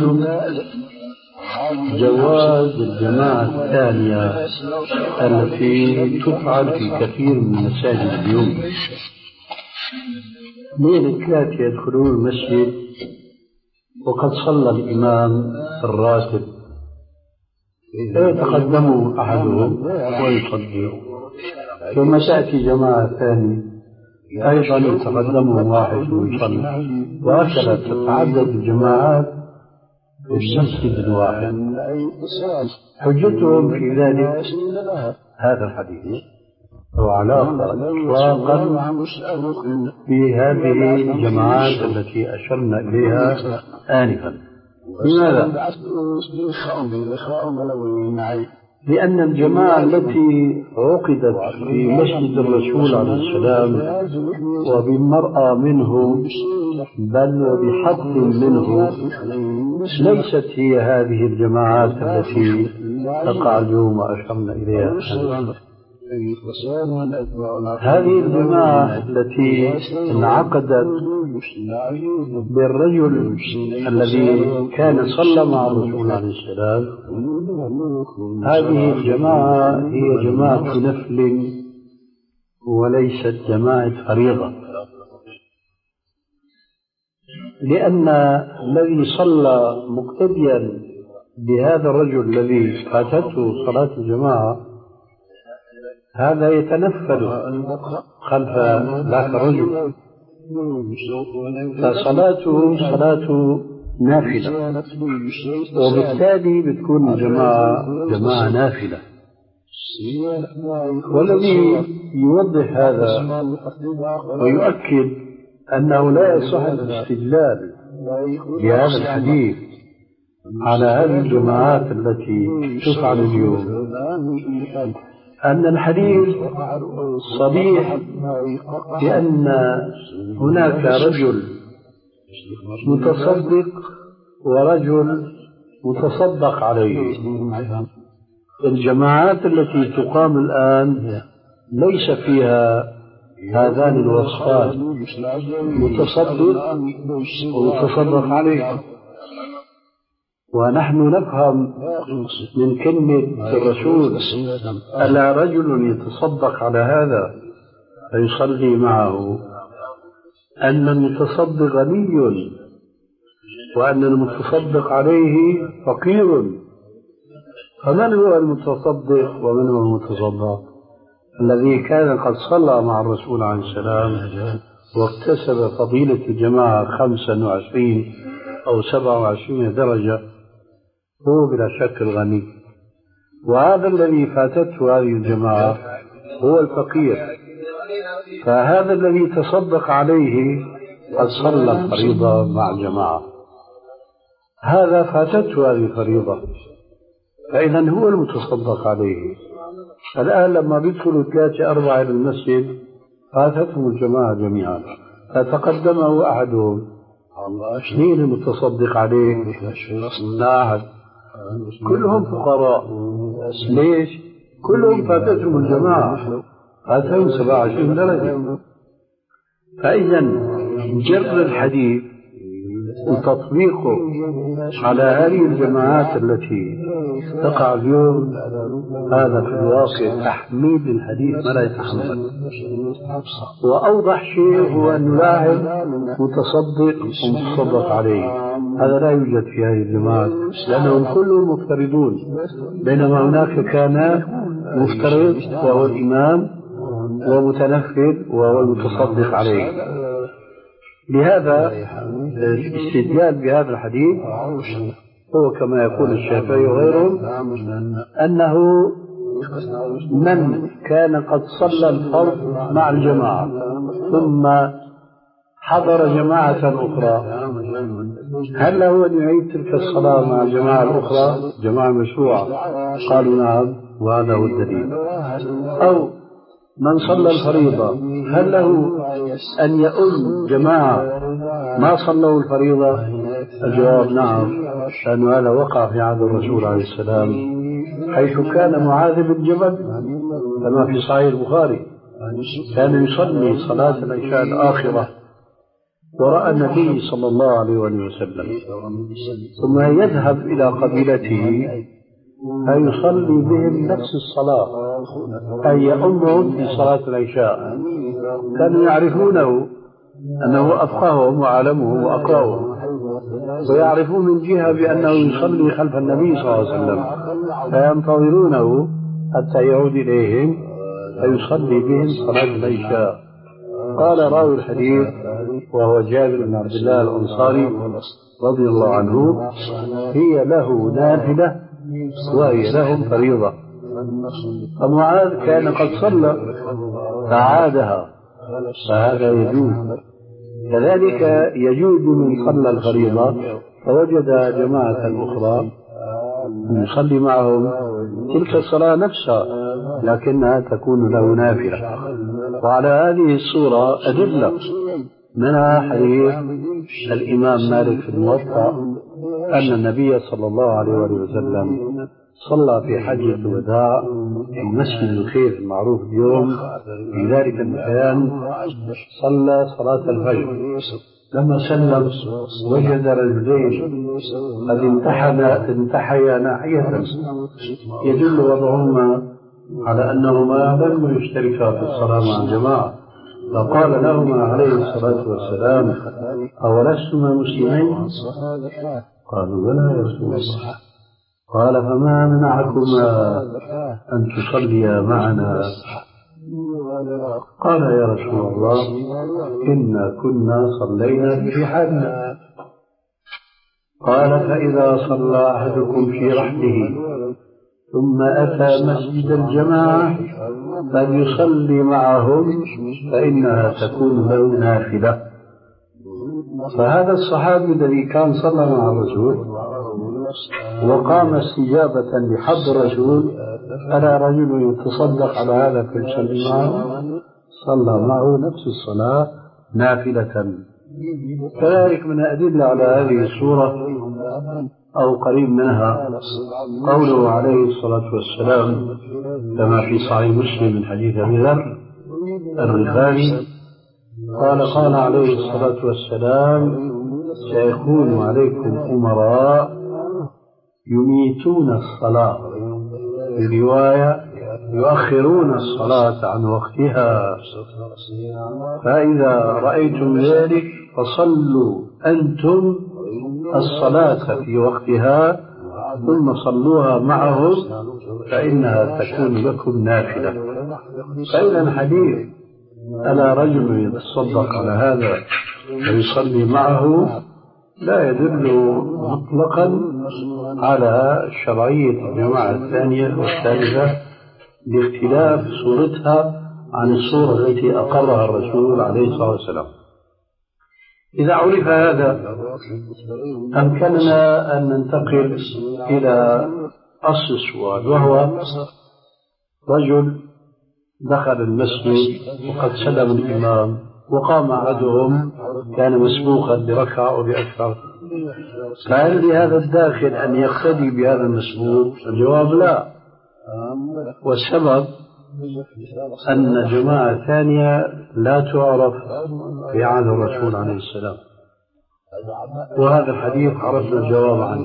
جواز الجماعة الثانية التي تفعل في كثير من مساجد اليوم. اثنين ثلاثة يدخلون المسجد وقد صلى الإمام الراتب، فيتقدم أحدهم ويصلي، ثم تأتي جماعة ثانية أيضا يتقدم واحد ويصلي، وهكذا تتعدد الجماعات في المسجد الواحد. حجتهم في ذلك هذا الحديث وعلاقة إطلاقا بهذه الجماعات التي أشرنا إليها آنفا. لماذا؟ لأن الجماعة التي عقدت في مسجد الرسول عليه السلام وبالمرأة منه بل وبحد منه ليست هي هذه الجماعات التي تقع اليوم وأشرنا إليها. هذه الجماعة التي انعقدت بالرجل الذي كان صلى مع الرسول عليه السلام، هذه الجماعة هي جماعة نفل وليست جماعة فريضة، لأن الذي صلى مقتديا بهذا الرجل الذي فاتته صلاة الجماعة هذا يتنفل خلف ذاك الرجل، فصلاته صلاة نافلة، وبالتالي بتكون الجماعة جماعة نافلة. والذي يوضح هذا ويؤكد أنه لا يصح الاستدلال بهذا الحديث على هذه الجماعات التي تفعل اليوم أن الحديث صريح بأن هناك رجل متصدق ورجل متصدق عليه. الجماعات التي تقام الآن ليس فيها هذان الوصفان، متصدق ومتصدق عليه. ونحن نفهم من كلمة الرسول ألا رجل يتصدق على هذا فيصلي معه أن المتصدق غني وأن المتصدق عليه فقير. فمن هو المتصدق ومن هو المتصدق؟ الذي كان قد صلى مع الرسول عليه السلام واكتسب فضيلة الجماعة خمسة وعشرين أو سبعة وعشرين درجة هو بلا شك الغني، وهذا الذي فاتته هذه الجماعة هو الفقير. فهذا الذي تصدق عليه قد صلى الفريضة مع الجماعة، هذا فاتته هذه الفريضة، فإذا هو المتصدق عليه. الآن لما بيدخلوا ثلاثة أربعة إلى المسجد فاتتهم الجماعة جميعا، فتقدمه أحدهم مين المتصدق عليه؟ لا أحد، كلهم فقراء. ليش؟ كلهم فاتتهم الجماعة، فاتهم سبعة وعشرين درجة. فإذا جر الحديث وتطبيقه على هذه الجماعات التي تقع اليوم هذا في الواقع تحميل الحديث ما لا يتحمل. وأوضح شيء هو أن نلاحظ متصدق ومتصدق عليه، هذا لا يوجد في هذه الجماعات لأنهم كلهم مفترضون، بينما هناك كان مفترض وهو الإمام ومتنفل وهو المتصدق عليه. لهذا الاستدلال بهذا الحديث هو كما يقول الشافعي وغيرهم أنه من كان قد صلى الفرض مع الجماعة ثم حضر جماعة أخرى، هل له أن يعيد تلك الصلاة مع الجماعة الأخرى؟ جماعة مشروعة، قالوا نعم وهذا هو الدليل. أو من صلى الفريضة هل له أن يؤم جماعة ما صلوا الفريضة؟ الجواب نعم، لأن هذا وقع في عهد الرسول عليه السلام، حيث كان معاذ بن جبل كما في صحيح البخاري كان يصلي صلاة العشاء الآخرة ورأى النبي صلى الله عليه وسلم، ثم يذهب إلى قبيلته فيصلي بهم نفس الصلاة، أي يؤمهم في صلاة العشاء. كانوا يعرفونه أنه أفقههم وأعلمهم وأقرأهم، ويعرفون من جهة بأنه يصلي خلف النبي صلى الله عليه وسلم، فينتظرونه حتى يعود إليهم فيصلي بهم صلاة العشاء. قال راوي الحديث وهو جابر بن عبد الله الأنصاري رضي الله عنه: هي له نافلة وهي لهم فريضة. فمعاذ كان قد صلى فعادها، فهذا يجوز. كذلك يجوز من صلى الفريضة فوجد جماعة أخرى يصلي معهم تلك الصلاة نفسها لكنها تكون له نافلة. وعلى هذه الصورة أدلة، منها حديث الإمام مالك في الموطأ أن النبي صلى الله عليه وسلم صلى في حجة الوداع في مسجد الخير المعروف اليوم. في ذلك المكان صلى صلاة الفجر، لما سلم وجد رجلين قد انتحيا انتحيا ناحية يدل وضعهما على أنهما لم يشتركا في الصلاة مع الجماعة، فقال لهما عليه الصلاة والسلام: أولستما مسلمين؟ قالوا: بلى يا رسول الله. قال: فما منعكما أن تصليا معنا؟ قال: يا رسول الله إنا كنا صلينا في حالنا. قال: فإذا صلى أحدكم في رحله ثم أتى مسجد الجماعة فليصلي معهم فإنها تكون له نافلة. فهذا الصحابي الذي كان صلى مع الرسول وقام استجابة لحظ الرسول، أرى رجل يتصدق على هذا فيصلي معه، صلى معه نفس الصلاة نافلة. كذلك من الأدلة على هذه الصورة أو قريب منها قوله عليه الصلاة والسلام كما في صحيح مسلم من حديث أبي ذر الغفاري قال: قال عليه الصلاة والسلام: سيكون عليكم أمراء يميتون الصلاة، في رواية يؤخرون الصلاة عن وقتها، فإذا رأيتم ذلك فصلوا أنتم الصلاة في وقتها ثم صلوها معهم فإنها تكون لكم نافلة. فإذا الحديث ألا رجل يتصدق على هذا ويصلي معه لا يدل مطلقا على شرعية الجماعة الثانية والثالثة لاختلاف صورتها عن الصورة التي أقرها الرسول عليه الصلاة والسلام. إذا عرف هذا أمكننا أن ننتقل إلى أصل السؤال، وهو رجل دخل المسجد وقد سلم الإمام وقام أحدهم كان مسبوقا بركعة أو بأكثر، فهل لهذا الداخل أن يقتدي بهذا المسبوق؟ الجواب لا، والسبب أن جماعة ثانية لا تعرف في عهد الرسول عليه السلام، وهذا الحديث عرفنا الجواب عنه.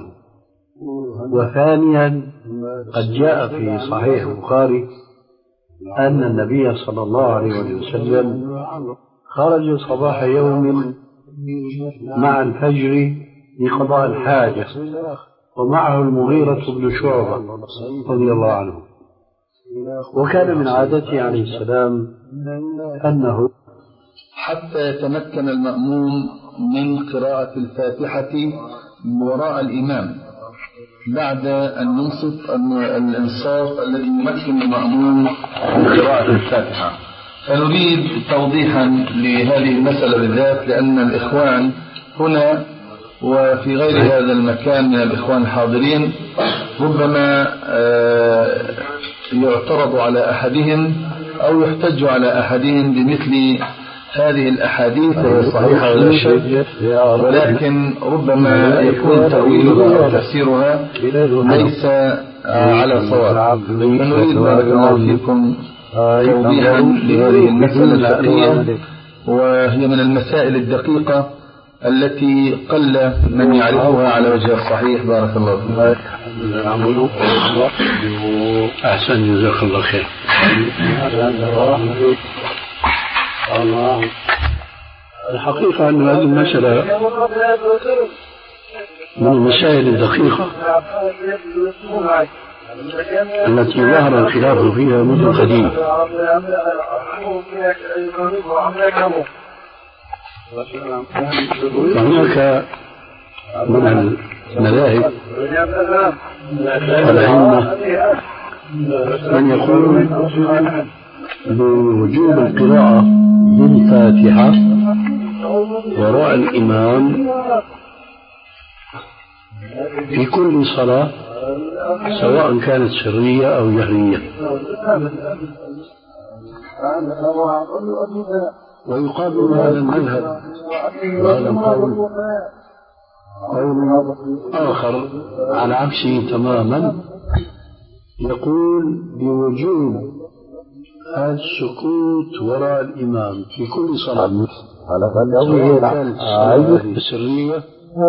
وثانيا قد جاء في صحيح البخاري أن النبي صلى الله عليه وسلم خرج صباح يوم مع الفجر لقضاء الحاجة ومعه المغيرة بن شعبة رضي الله عنه، وكان من عادته عليه السلام أنه حتى يتمكن المأموم من قراءة الفاتحة وراء الإمام بعد أن ينصت الإنصات الذي يمكن المأموم من قراءة الفاتحة. فنريد توضيحا لهذه المسألة بالذات، لأن الإخوان هنا وفي غير هذا المكان من الإخوان الحاضرين ربما يعترض على أحدهم أو يحتج على أحدهم بمثل هذه الأحاديث الصحيحة ولا شك، ولكن ربما يكون تأويلها وتفسيرها ليس على صواب. فنريد بارك الله فيكم توضيحا لهذه المسألة الفقهية، وهي من المسائل الدقيقة التي قل من يعرفها على وجه الصحيح. بارك الله فيك. أحسن، جزاك الله خير. الحقيقة أن هذه المسألة من المسائل الدقيقة التي ظهر الخلاف فيها منذ قديم، وهناك من المذاهب والأئمة من يقول بوجوب القراءة بالفاتحة وراء الإمام في كل صلاة سواء كانت سرية أو جهرية. ويقابل هذا المذهب وهذا القول قول آخر على عكسه تماما، يقول بوجوب السكوت وراء الإمام في كل صلاة سواء كانت صلاة سرية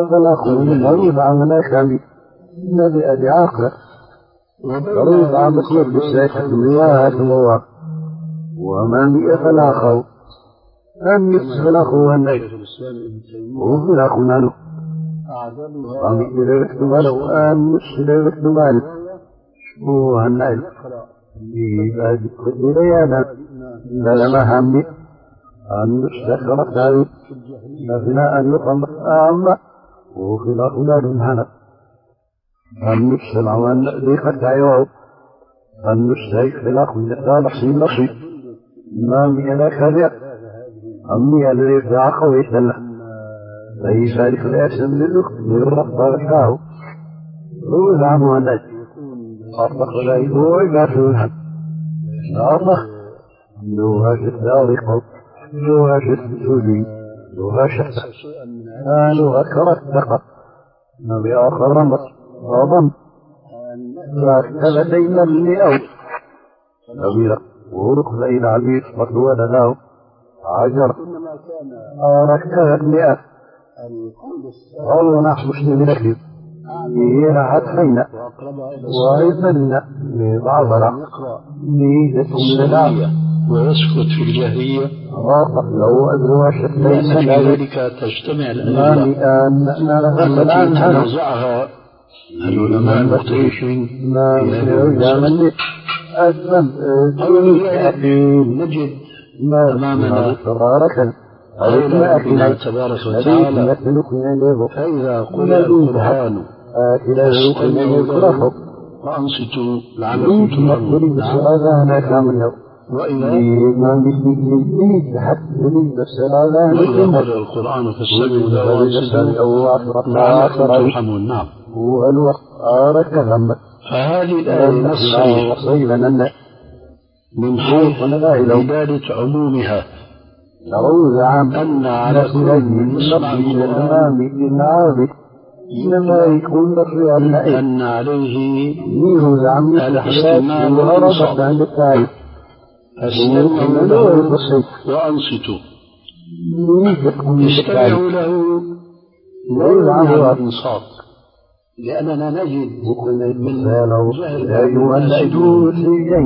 الذي أدي عاقله ضرورة عم بكير بالشيخ الله هو ومن يخلقه أن يخلقه والنيل وفي الأخونا له ومن يخلقه ولو أن يخلقه ماله هو النيل إذا جئت إلينا لما همي أن يخلق ذلك لفنا أن يقام أعمى وفي الأخونا له أن يسلع وأن ذيقت عيوه أن يسلع خلاق من الإخلال حسين نصيب ما ميلا كذب أمي الذي في عقوه يسلع ليس ذلك لا يسلم للوقت للرفض رفعه روز عنه النجم أطلق ذلك هو إباسه الهم أطلق نوها شفت أريقه نوها شفت سجي نوها شفت نوها كرت دقة نبي آخر مصر وضم فاكتبتين لأو نبيل ورقل إلى عبيد مطلوة له عجر أركتبت مئة قالوا نحن مسلم نكذب إينا حتخينا وإذننا لبعضنا ميزة للعب ويسكت في الجاهلية راقب لو أزواج ليس ذلك تجتمع الأدلة التي تنازعها العلماء المختلفين ما من أسلم نجد أمامنا قوله تبارك وتعالى فإذا قرأ القرآن فاستمعوا وأنصتوا لعلكم ترحمون. وإذا قرأ القرآن فاستمعوا له وأنصتوا لعلكم ترحمون. نعم. فهذه الآية نصرية من حيث دلالة عمومها أن على كل من يسمع القرآن أن عليه الاستماع والإنصات فاستمعوا له وأنصتوا. استمعوا له والإنصات لأننا نجد من أيها العدود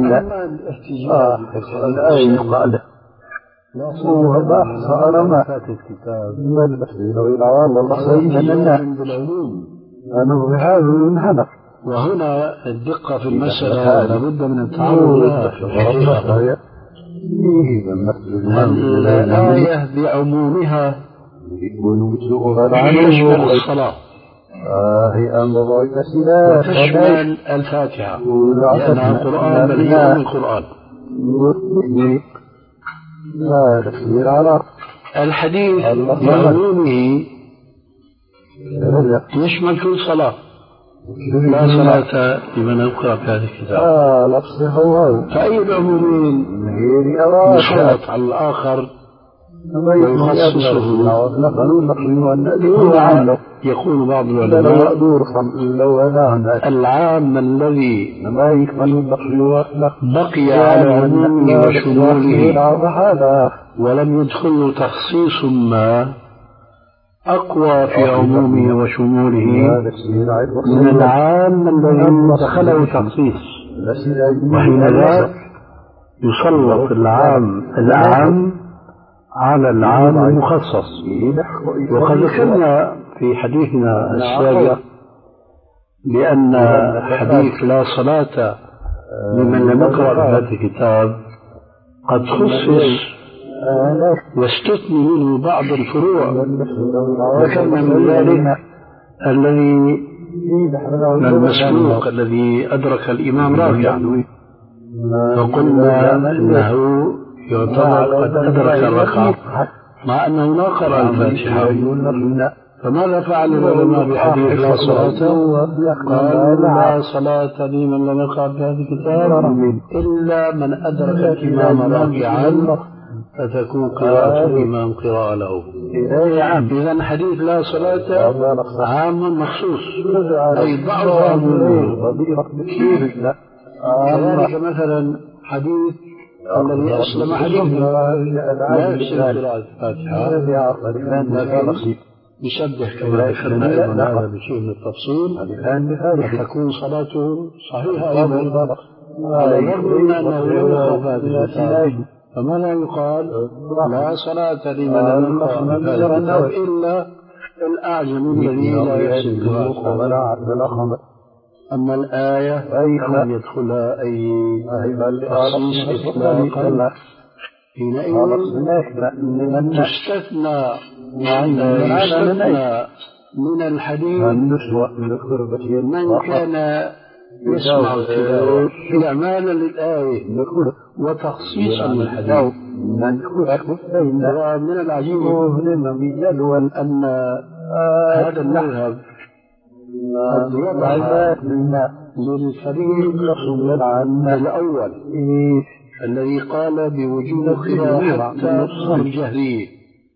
الآية قال هو بحث أرمى من البحثين والعوام والبحثين لنا أنه بهذا من هدف. وهنا الدقة في المسألة لابد من التعرض لها. الآية بعمومها تشمل الصلاة وتشمل الفاتحة لأنها قرآن بل هي من القرآن. لا تفسير على الحديث بعمومه يشمل كل صلاة. لا صلاة لمن يقرأ في هذا الكتاب. آه نفسه هو فأي العمومين يشترط على الآخر ويخصصه. هنا يقول بعض العلماء العام الذي بقي على عمومه وشموله ولم يدخله تخصيص ما أقوى في عمومه وشموله من العام الذي دخله تخصيص، وحينئذ يسلط العام العام على العام المخصص. وقد ذكرنا في حديثنا السابق بأن حديث لا صلاة لمن لم يقرأ هذا الكتاب قد خصص واستثني منه بعض الفروع. ذكرنا من ذلك الذي المسلوق الذي أدرك الإمام راكعا، وقلنا أنه يعتبر قد أدرك الركعة مع أنه لا قرأ الفاتحة. فماذا فعل العلماء بحديث لا صلاة؟ قالوا لا صلاة لمن لم يقرأ بهذا الكتاب إلا من أدرك الإمام راكعا فتكون قراءة الإمام قراءة له. إذن حديث لا صلاة عام مخصوص، أي بعض عمومه. كذلك مثلا حديث الذي أسلم حديث لا يفسر قراءة الفاتحة لكن يشبه كما ذكرنا أيضا هذا بشيء من التفصيل أن تكون صلاته صحيحة أيضا على الرغم من أنه لم يقرأ هذا الكتاب. فما لا يقال لا صلاة لمن لم يقرأ هذا الكتاب إلا الأعجم الذي لا يحسن قراءته. أما الآية لم يدخلها أي تخصيص إطلاقا، حينئذ تستثنى من الحديث من كان يسمع الكلام إعمالا للآية وتخصيصا للحديث. ومن العجيب أن هذا المذهب قد وضع للفريق الأول الذي قال بوجوب القراءة حتى الجهرية،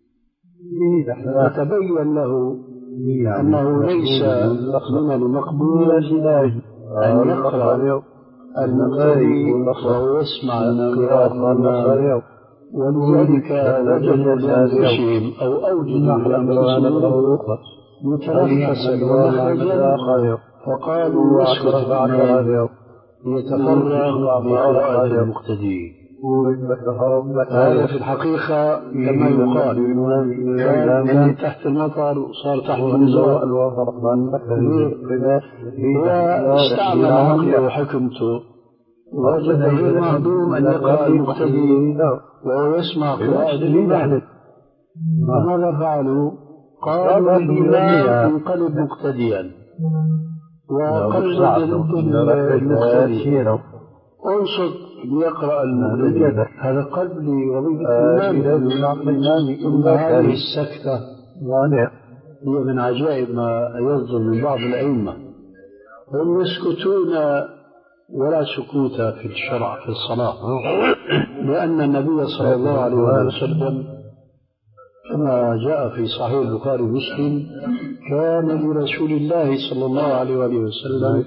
فتبين له أنه ليس من المقبول أن يقرأ المقتدي وهو يسمع قراءة الإمام، ولذلك وجدوا لأنفسهم أو أوجدوا لأنفسهم متنفسا ومخرجا فقالوا اسكت الإمام ليتفرغ بقراءة المقتدي. هذا في الحقيقة كما يقال كان تحت المطر وصار تحت النزوع واستعمل عقله وحكمته ووجد غير مهضوم أن يقرأ المقتدي وهو يسمع قراءة الإمام. فماذا فعلوا؟ قالوا الإمام انقلب مقتديا وقلد المقتدي انصت ليقرأ المقتدي. هذا قلب لوظيفة الإمام. هذه السكتة هي من عجائب ما يصدر من بعض الأئمة، هم يسكتون ولا سكوت في الشرع في الصلاة، لأن النبي صلى الله عليه وسلم كما جاء في صحيح البخاري ومسلم كان لرسول الله صلى الله عليه وسلم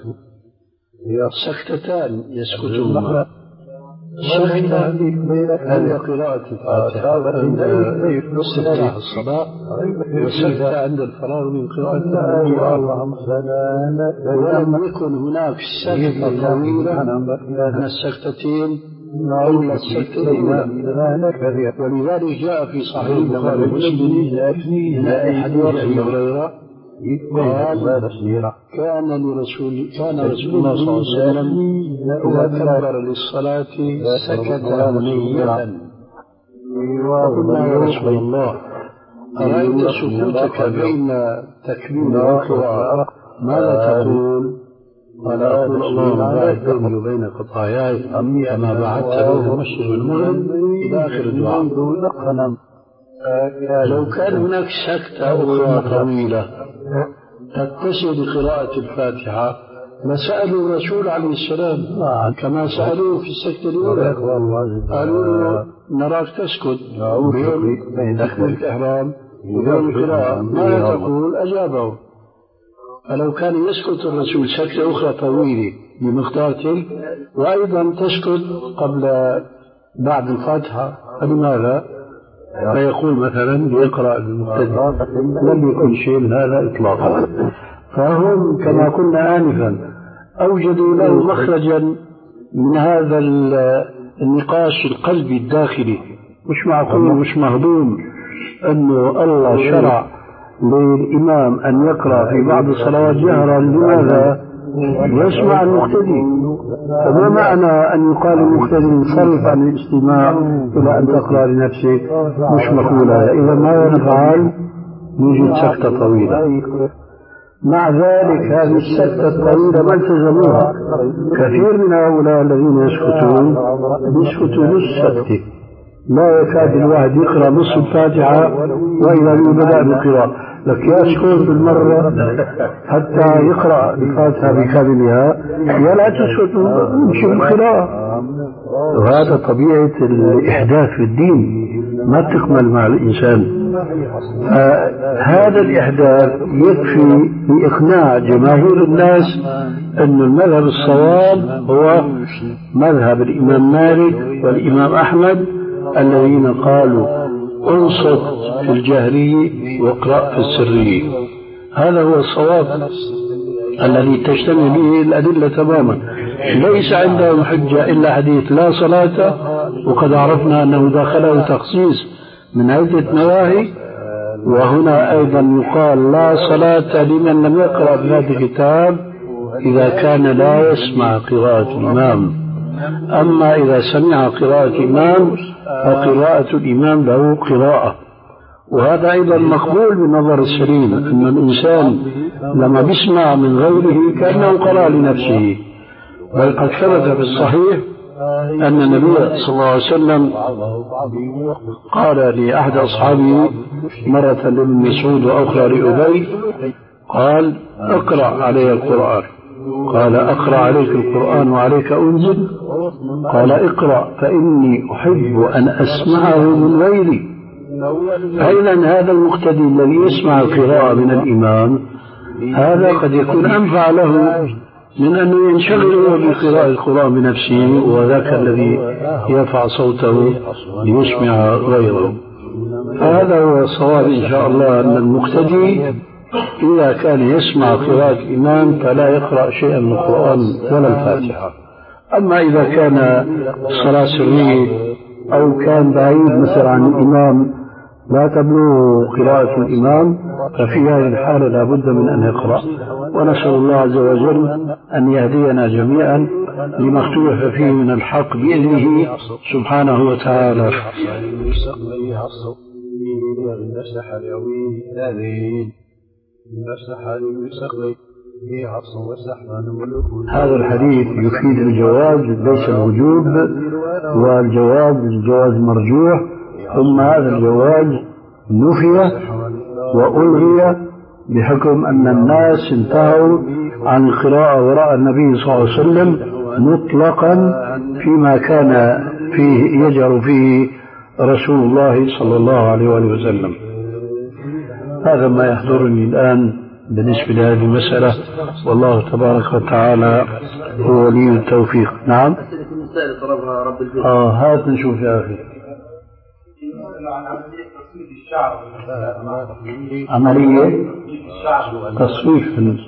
سكتتان يسكتون، سكتة عند قراءة الفاتحة عند استفتاح الصلاة، وسكتة عند الفراغ من قراءة القرآن. ولم يكن هناك سكتة طويلة من السكتتين إلا السكتة الأولى. ولذلك جاء في صحيح البخاري ومسلم من حديث أبي هريرة قال كان لرسول كان رسول الله صلى الله عليه وسلم إذا كبر للصلاة سكت هنيئا. فقلنا يا رسول الله أرأيت سكوتك بين تكبير والقراءة ماذا تقول؟ قال أقول اللهم باعد بيني وبين خطاياي كما بعدت بين المشرق والمغرب إلى آخر الدعاء. لو كان هناك سكتة أخرى طويلة تتصل بقراءة الفاتحة لسألوا الرسول عليه السلام كما سألوه في السكتة الأولى، قالوا له نراك تسكت بين تكبيرة الإحرام وبين القراءة ماذا تقول؟ أجابه. فلو كان يسكت الرسول سكتة أخرى طويلة بمقدار تلك وأيضا تسكت قبل بعد الفاتحة فلماذا؟ فيقول مثلا ليقرأ المبتدئ، لم يكن شيء من هذا إطلاقا. فهم كما قلنا آنفا أوجدوا له مخرجا من هذا النقاش القلبي الداخلي. مش معقول مش مهضوم أنه الله شرع للإمام أن يقرأ في بعض الصلوات جهرا، لماذا؟ ويسمع المقتدي. فما معنى أن يقال المقتدي انصرف عن الاستماع إلى أن تقرأ لنفسك؟ مش مقولة. إذا ماذا نفعل؟ نوجد سكتة طويلة. مع ذلك هذه السكتة الطويلة ما التزموها. كثير من هؤلاء الذين يسكتون يسكتوا نص سكتة، لا يكاد الواحد يقرأ نصف الفاتحة وإذا بدأ بالقراءة لك يسكت بالمرة حتى يقرأ الفاتحة بكاملها ولا تسكت يمشي بالقراءة. وهذا طبيعة الإحداث في الدين ما تكمل مع الإنسان. هذا الإحداث يكفي لإقناع جماهير الناس أن المذهب الصواب هو مذهب الإمام مالك والإمام أحمد الذين قالوا انصت في الجهري واقرأ في السري. هذا هو الصواب الذي تجتمع به الأدلة تماما. ليس عندهم حجة إلا حديث لا صلاة، وقد عرفنا أنه داخله تخصيص من عدة نواهي. وهنا أيضا يقال لا صلاة لمن لم يقرأ بهذا الكتاب إذا كان لا يسمع قراءة الإمام. أما إذا سمع قراءة الإمام فقراءة الإمام له قراءة. وهذا أيضا مقبول بالنظر السليم، أن الإنسان لما بيسمع من غيره كأنه قرأ لنفسه. بل قد ثبت في الصحيح أن النبي صلى الله عليه وسلم قال لأحد أصحابه مرة لابن مسعود وأخرى لأبي، قال اقرأ علي القرآن. قال أقرأ عليك القرآن وعليك أنزل؟ قال اقرأ فإني أحب أن أسمعه من غيري. أيضا هذا المقتدي الذي يسمع القراءة من الإمام هذا قد يكون أنفع له من أنه ينشغل بقراءة القرآن بنفسه، وذاك الذي يرفع صوته ليسمع غيره. فهذا هو الصواب إن شاء الله، أن المقتدي إذا كان يسمع قراءة الإمام فلا يقرأ شيئا من القرآن ولا الفاتحة. أما إذا كان الصلاة سرية أو كان بعيد مثلا عن الإمام لا تبلغ قراءة الإمام ففي هذه الحالة لا بد من أن يقرأ. ونسأل الله عز وجل أن يهدينا جميعا لما اختلف فيه من الحق بإذنه سبحانه وتعالى. هذا الحديث يفيد الجواز ليس الوجوب، والجواز الجواز مرجوح، ثم هذا الجواز نفي وألغي بحكم أن الناس انتهوا عن القراءة وراء النبي صلى الله عليه وسلم مطلقا فيما كان فيه يجر فيه رسول الله صلى الله عليه وسلم. هذا ما يحضرني الآن بالنسبة لهذه المسألة، والله تبارك وتعالى هو ولي التوفيق. نعم. آه هات نشوف يا أخي. عملية تصفيف.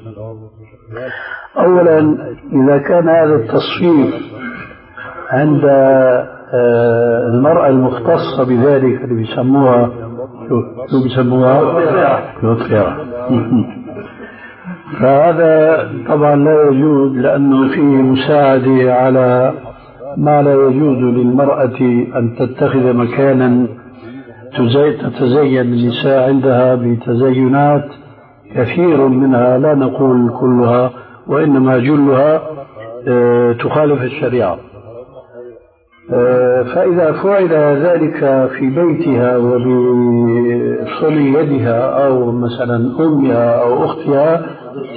أولا إذا كان هذا التصفيف عند المرأة المختصة بذلك اللي بيسموها شو بيسموها لطفيرة، فهذا طبعا لا يجوز، لأنه فيه مساعدة على ما لا يجوز للمرأة أن تتخذ مكانا تتزين النساء عندها بتزينات كثير منها، لا نقول كلها وإنما جلها تخالف الشريعة. فإذا فعل ذلك في بيتها وبصنع يدها أو مثلا أمها أو أختها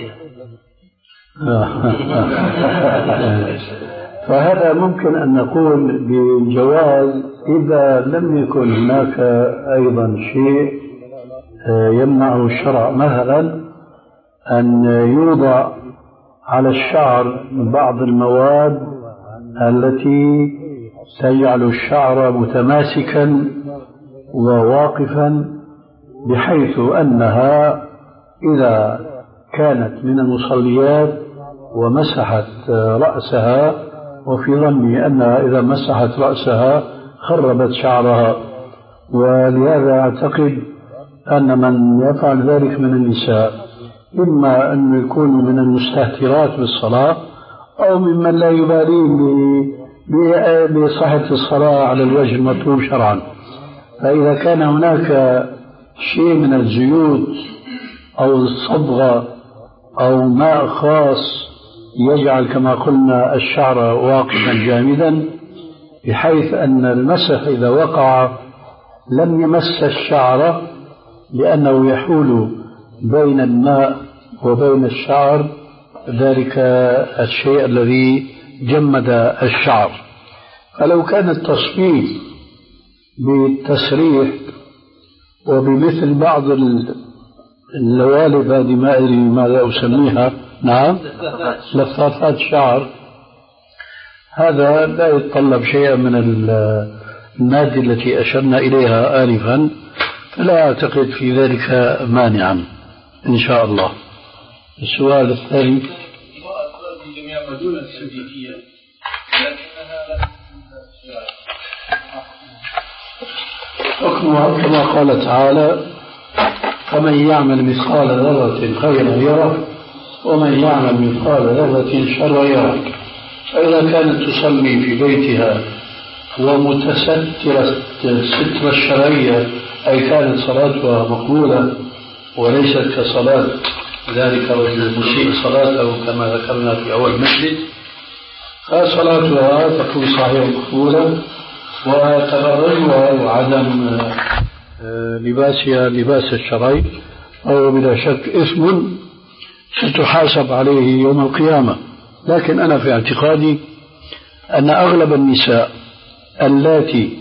فهذا ممكن أن نقول بالجواز إذا لم يكن هناك أيضا شيء يمنعه الشرع، مثلا أن يوضع على الشعر بعض المواد التي تجعل الشعر متماسكا وواقفا بحيث أنها إذا كانت من المصليات ومسحت رأسها، وفي ظني أنها إذا مسحت رأسها خربت شعرها، ولهذا أعتقد أن من يفعل ذلك من النساء إما أن يكونوا من المستهترات بالصلاة أو ممن لا يبالين بصحة الصلاة على الوجه المطلوب شرعا. فإذا كان هناك شيء من الزيوت أو الصبغة أو ماء خاص يجعل كما قلنا الشعر واقفا جامدا بحيث أن المسح إذا وقع لم يمس الشعر لأنه يحول بين الماء وبين الشعر، ذلك الشيء الذي جمد الشعر. فلو كان التصفيف بالتسريح وبمثل بعض اللوالب هذه ما أدري ماذا أسميها، نعم لفافات شعر، هذا لا يتطلب شيئا من المادة التي أشرنا إليها آنفا، فلا أعتقد في ذلك مانعا إن شاء الله. السؤال الثاني حكمها كما قال تعالى: فمن يعمل مثقال ذرة خيرا يره ومن يعمل مثقال ذرة شرا يره. فإذا كانت تصلي في بيتها ومتسترة الستر الشرعية أي كانت صلاتها مقبولة وليست كصلاة ذلك الرجل مسيء صلاته كما ذكرنا في أول مجلس، فصلاتها تكون صحيحة مقبولة، وتبرجها وعدم لباسها لباس الشرعي أو بلا شك إثم ستحاسب عليه يوم القيامة. لكن أنا في اعتقادي أن أغلب النساء اللاتي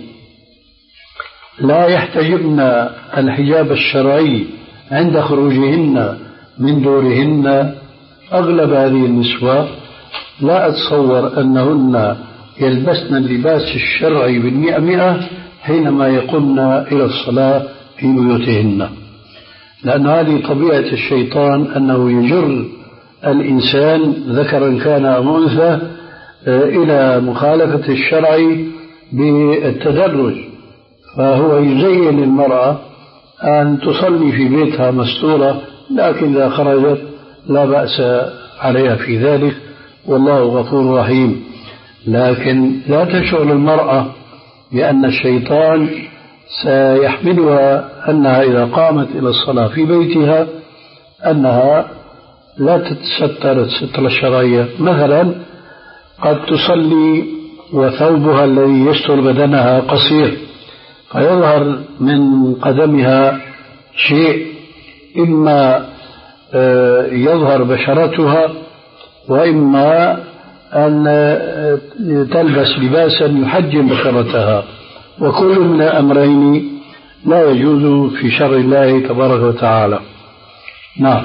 لا يحتجبن الحجاب الشرعي عند خروجهن من دورهن، أغلب هذه النسوة لا أتصور أنهن يلبسن اللباس الشرعي بالمئة مئة حينما يقمن إلى الصلاة في بيوتهن، لأن هذه طبيعة الشيطان أنه يجر الإنسان ذكرا كان أو أنثى إلى مخالفة الشرع بالتدرج، فهو يزين المرأة أن تصلي في بيتها مستورة، لكن إذا خرجت لا بأس عليها في ذلك، والله غفور رحيم. لكن لا تشعر المرأة بأن الشيطان سيحملها أنها إذا قامت إلى الصلاة في بيتها أنها لا تتستر الستر الشرعية. مثلا قد تصلي وثوبها الذي يستر بدنها قصير، فيظهر من قدمها شيء، إما يظهر بشرتها وإما أن تلبس لباسا يحجم بشرتها، وكل من الأمرين لا يجوز في شرع الله تبارك وتعالى. نعم.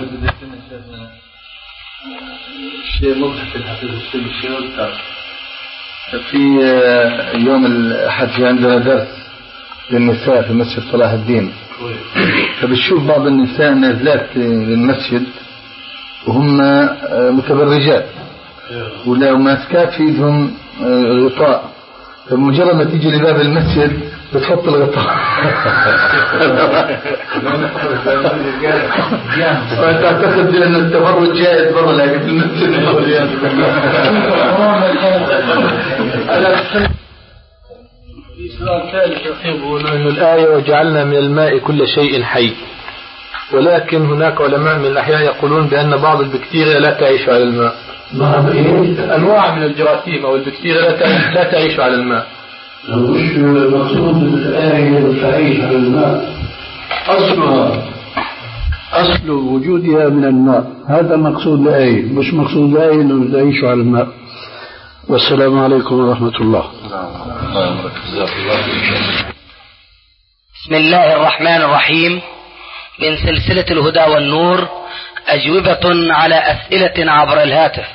شيء مضحك في الحقيقة الشيء في يوم الأحد في عندنا درس للنساء في مسجد صلاح الدين، فبتشوف بعض النساء نازلات للمسجد وهم متبرجات ولا ماسكات في ايدهم غطاء، فمجرد ما تيجي لباب المسجد بتحط الغطاء فتعتقد ان التبرج جائز برا، لكن في المسجد في سؤال ثالث يقول أن الآية وجعلنا من الماء كل شيء حي، ولكن هناك علماء من الأحياء يقولون بأن بعض البكتيريا لا تعيش على الماء. أنواع من الجراثيم أو البكتيريا لا تعيش, لا تعيش على الماء. مش المقصود الآية تعيش على الماء، أصلها أصل وجودها من الماء، هذا مقصود الآية، مش مقصود الآية أنه تعيش على الماء. والسلام عليكم ورحمة الله. بسم الله الرحمن الرحيم. من سلسلة الهدى والنور، أجوبة على أسئلة عبر الهاتف.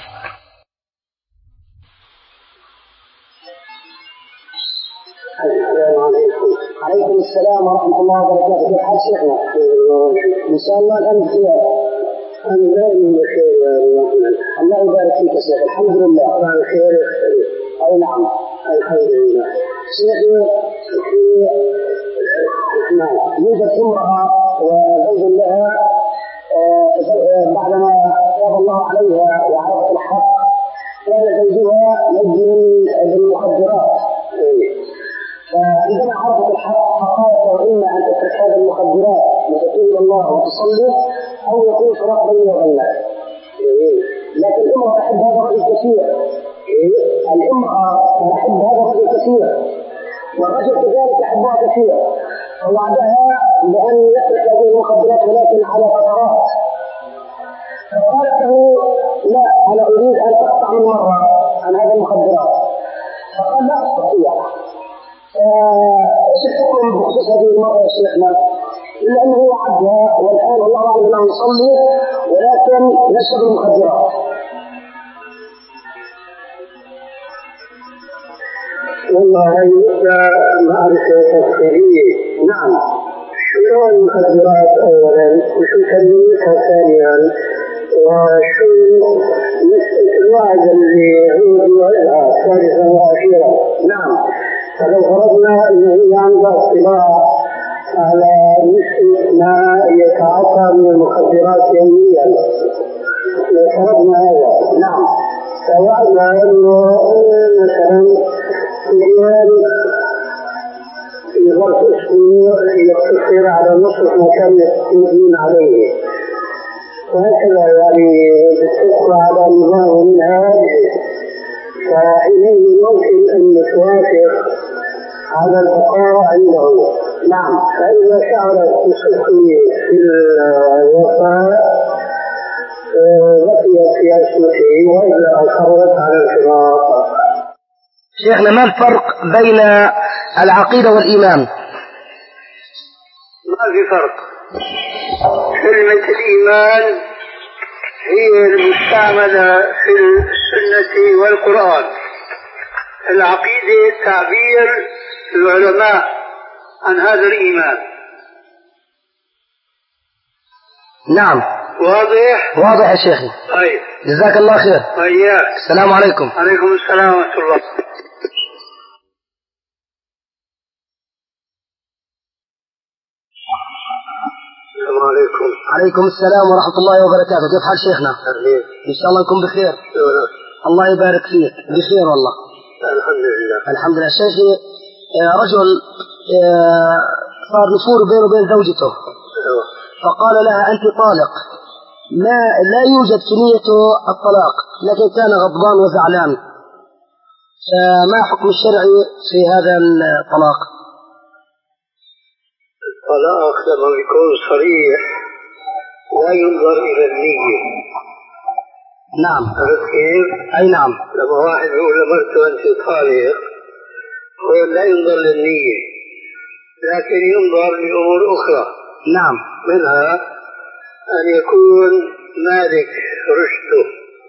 السلام عليكم. عليكم السلام ورحمة الله وبركاته. كيف حال شيخنا؟ إن شاء الله الأمر خير. أنا دائما بخير يا أبو أحمد. الله يبارك فيك يا شيخ. الحمد لله. الله خير. أي نعم. الحمد لله. شيخي في نعم يوجد امرأة وزوج لها بعدما تاب الله عليها وعرفت الحق كان زوجها مدمن بالمخدرات. فعندما عرفت الحق فقالت إما أن تترك هذه المخدرات وتتوب إلى الله وتصلي أو يكون فراق بيني وبينك. لكن الأمة تحب هذا الرجل كثير. الأمة تحب هذا الرجل كثير والرجل كذلك يحبها كثير، فوعدها بأن يترك هذه المخدرات ولكن على فترات. فقالت له لا، أنا أريد أن تقطع من مرة عن هذه المخدرات. فقال لا أستطيع. ايش الحكم بخصوص هذه المرأة يا شيخنا؟ إلا أنه وعدها والآن الله أعلم أنه يصلي ولكن يشرب المخدرات. والله يبدأ معرفة تفسيرية. نعم. شو المخدرات أولا وشو كميتها ثانيا وشو نسبة الوعد اللي هو يوعدها ثالثا وأخيرا. نعم. فلو فرضنا أنه هي عندها اطلاع على نسبة ما يتعاطى من المخدرات يوميا، لو فرضنا هذا نعم فوعدنا أنه مثلا اليوم في ظرف أسبوع يقتصر على نصف ما كان يستندون عليه، وهكذا يعني بتبقى على نظام منهاج. فحينئذ يمكن أن نتوافق على البقاء عنده. نعم. فإذا شعرت بصدقه في الوفاء بقيت في عصمته وإلا أصرت على الفراق. شيخنا، ما الفرق بين العقيدة والإيمان؟ ما في فرق. كلمة الإيمان هي المستعملة في السنة والقرآن. العقيدة تعبير العلماء عن هذا الإيمان. نعم. واضح؟ واضح يا شيخي. طيب. جزاك الله خير. طيب. السلام عليكم. عليكم السلام ورحمة الله. السلام عليكم. عليكم السلام ورحمة الله وبركاته. كيف حال شيخنا؟ أهلين. إن شاء الله نكون بخير. شكرا. الله يبارك فيك. بخير والله. الحمد لله. الحمد لله. شيخي، رجل صار نفور بينه وبين زوجته فقال لها أنت طالق، ما لا يوجد في نيته الطلاق لكن كان غضبان وزعلان، فما حكم الشرعي في هذا الطلاق؟ الطلاق لما يكون صريح لا ينظر إلى النية. نعم. عرفت كيف؟ أي نعم. لما واحد يقول لمرته أنت طالق هو لا ينظر للنية لكن ينظر لأمور أخرى. نعم. منها أن يكون مالك رشده.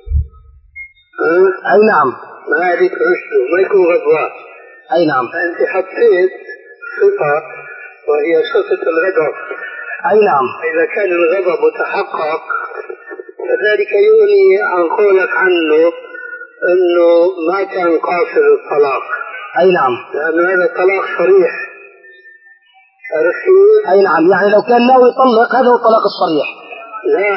أه؟ أي نعم. مالك رشده ما يكون غضبان. أي نعم. فأنت حطيت صفة وهي صفة الغضب. أي نعم. إذا كان الغضب متحقق فذلك يغني عن قولك عنه أنه ما كان قاصد الطلاق. أي نعم. لأن هذا طلاق صريح. أي نعم. يعني لو كان ناوي يطلق هذا هو الطلاق الصريح. لا،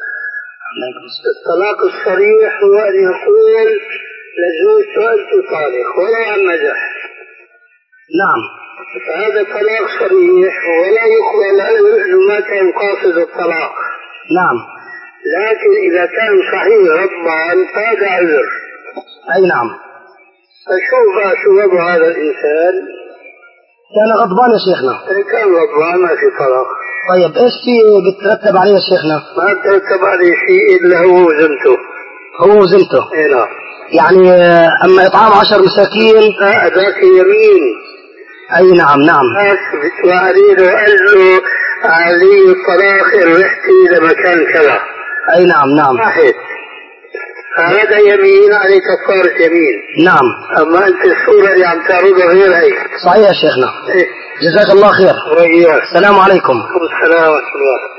الطلاق الصريح هو أن يقول لزوجته أنت طالق ولا عن مزح. نعم. هذا طلاق صريح ولا يقبل أنه ما كان قاصد الطلاق. نعم. لكن إذا كان صحيح غضبان فهذا عذر. أي نعم. فشوف شو وضع هذا الإنسان. كان غضبان يا شيخنا. كان غضبان ما في طلاق. طيب إيش في بترتب عليه يا شيخنا؟ ما ترتب عليه شيء إلا هو وزنته. هو وزنته. إيه نعم. يعني أما إطعام عشر مساكين. لا ذاك يمين. أي نعم نعم. أثبت وعليه وقال له علي الطلاق إن رحتي لمكان كذا. أي نعم نعم. واحد. هذا يمين عليك كفارة يمين. نعم. أما أنت الصورة اللي عم تعرضها غير هيك. صحيح يا شيخنا. إيه. جزاك الله خير. وإياك. السلام عليكم. السلام ورحمة الله.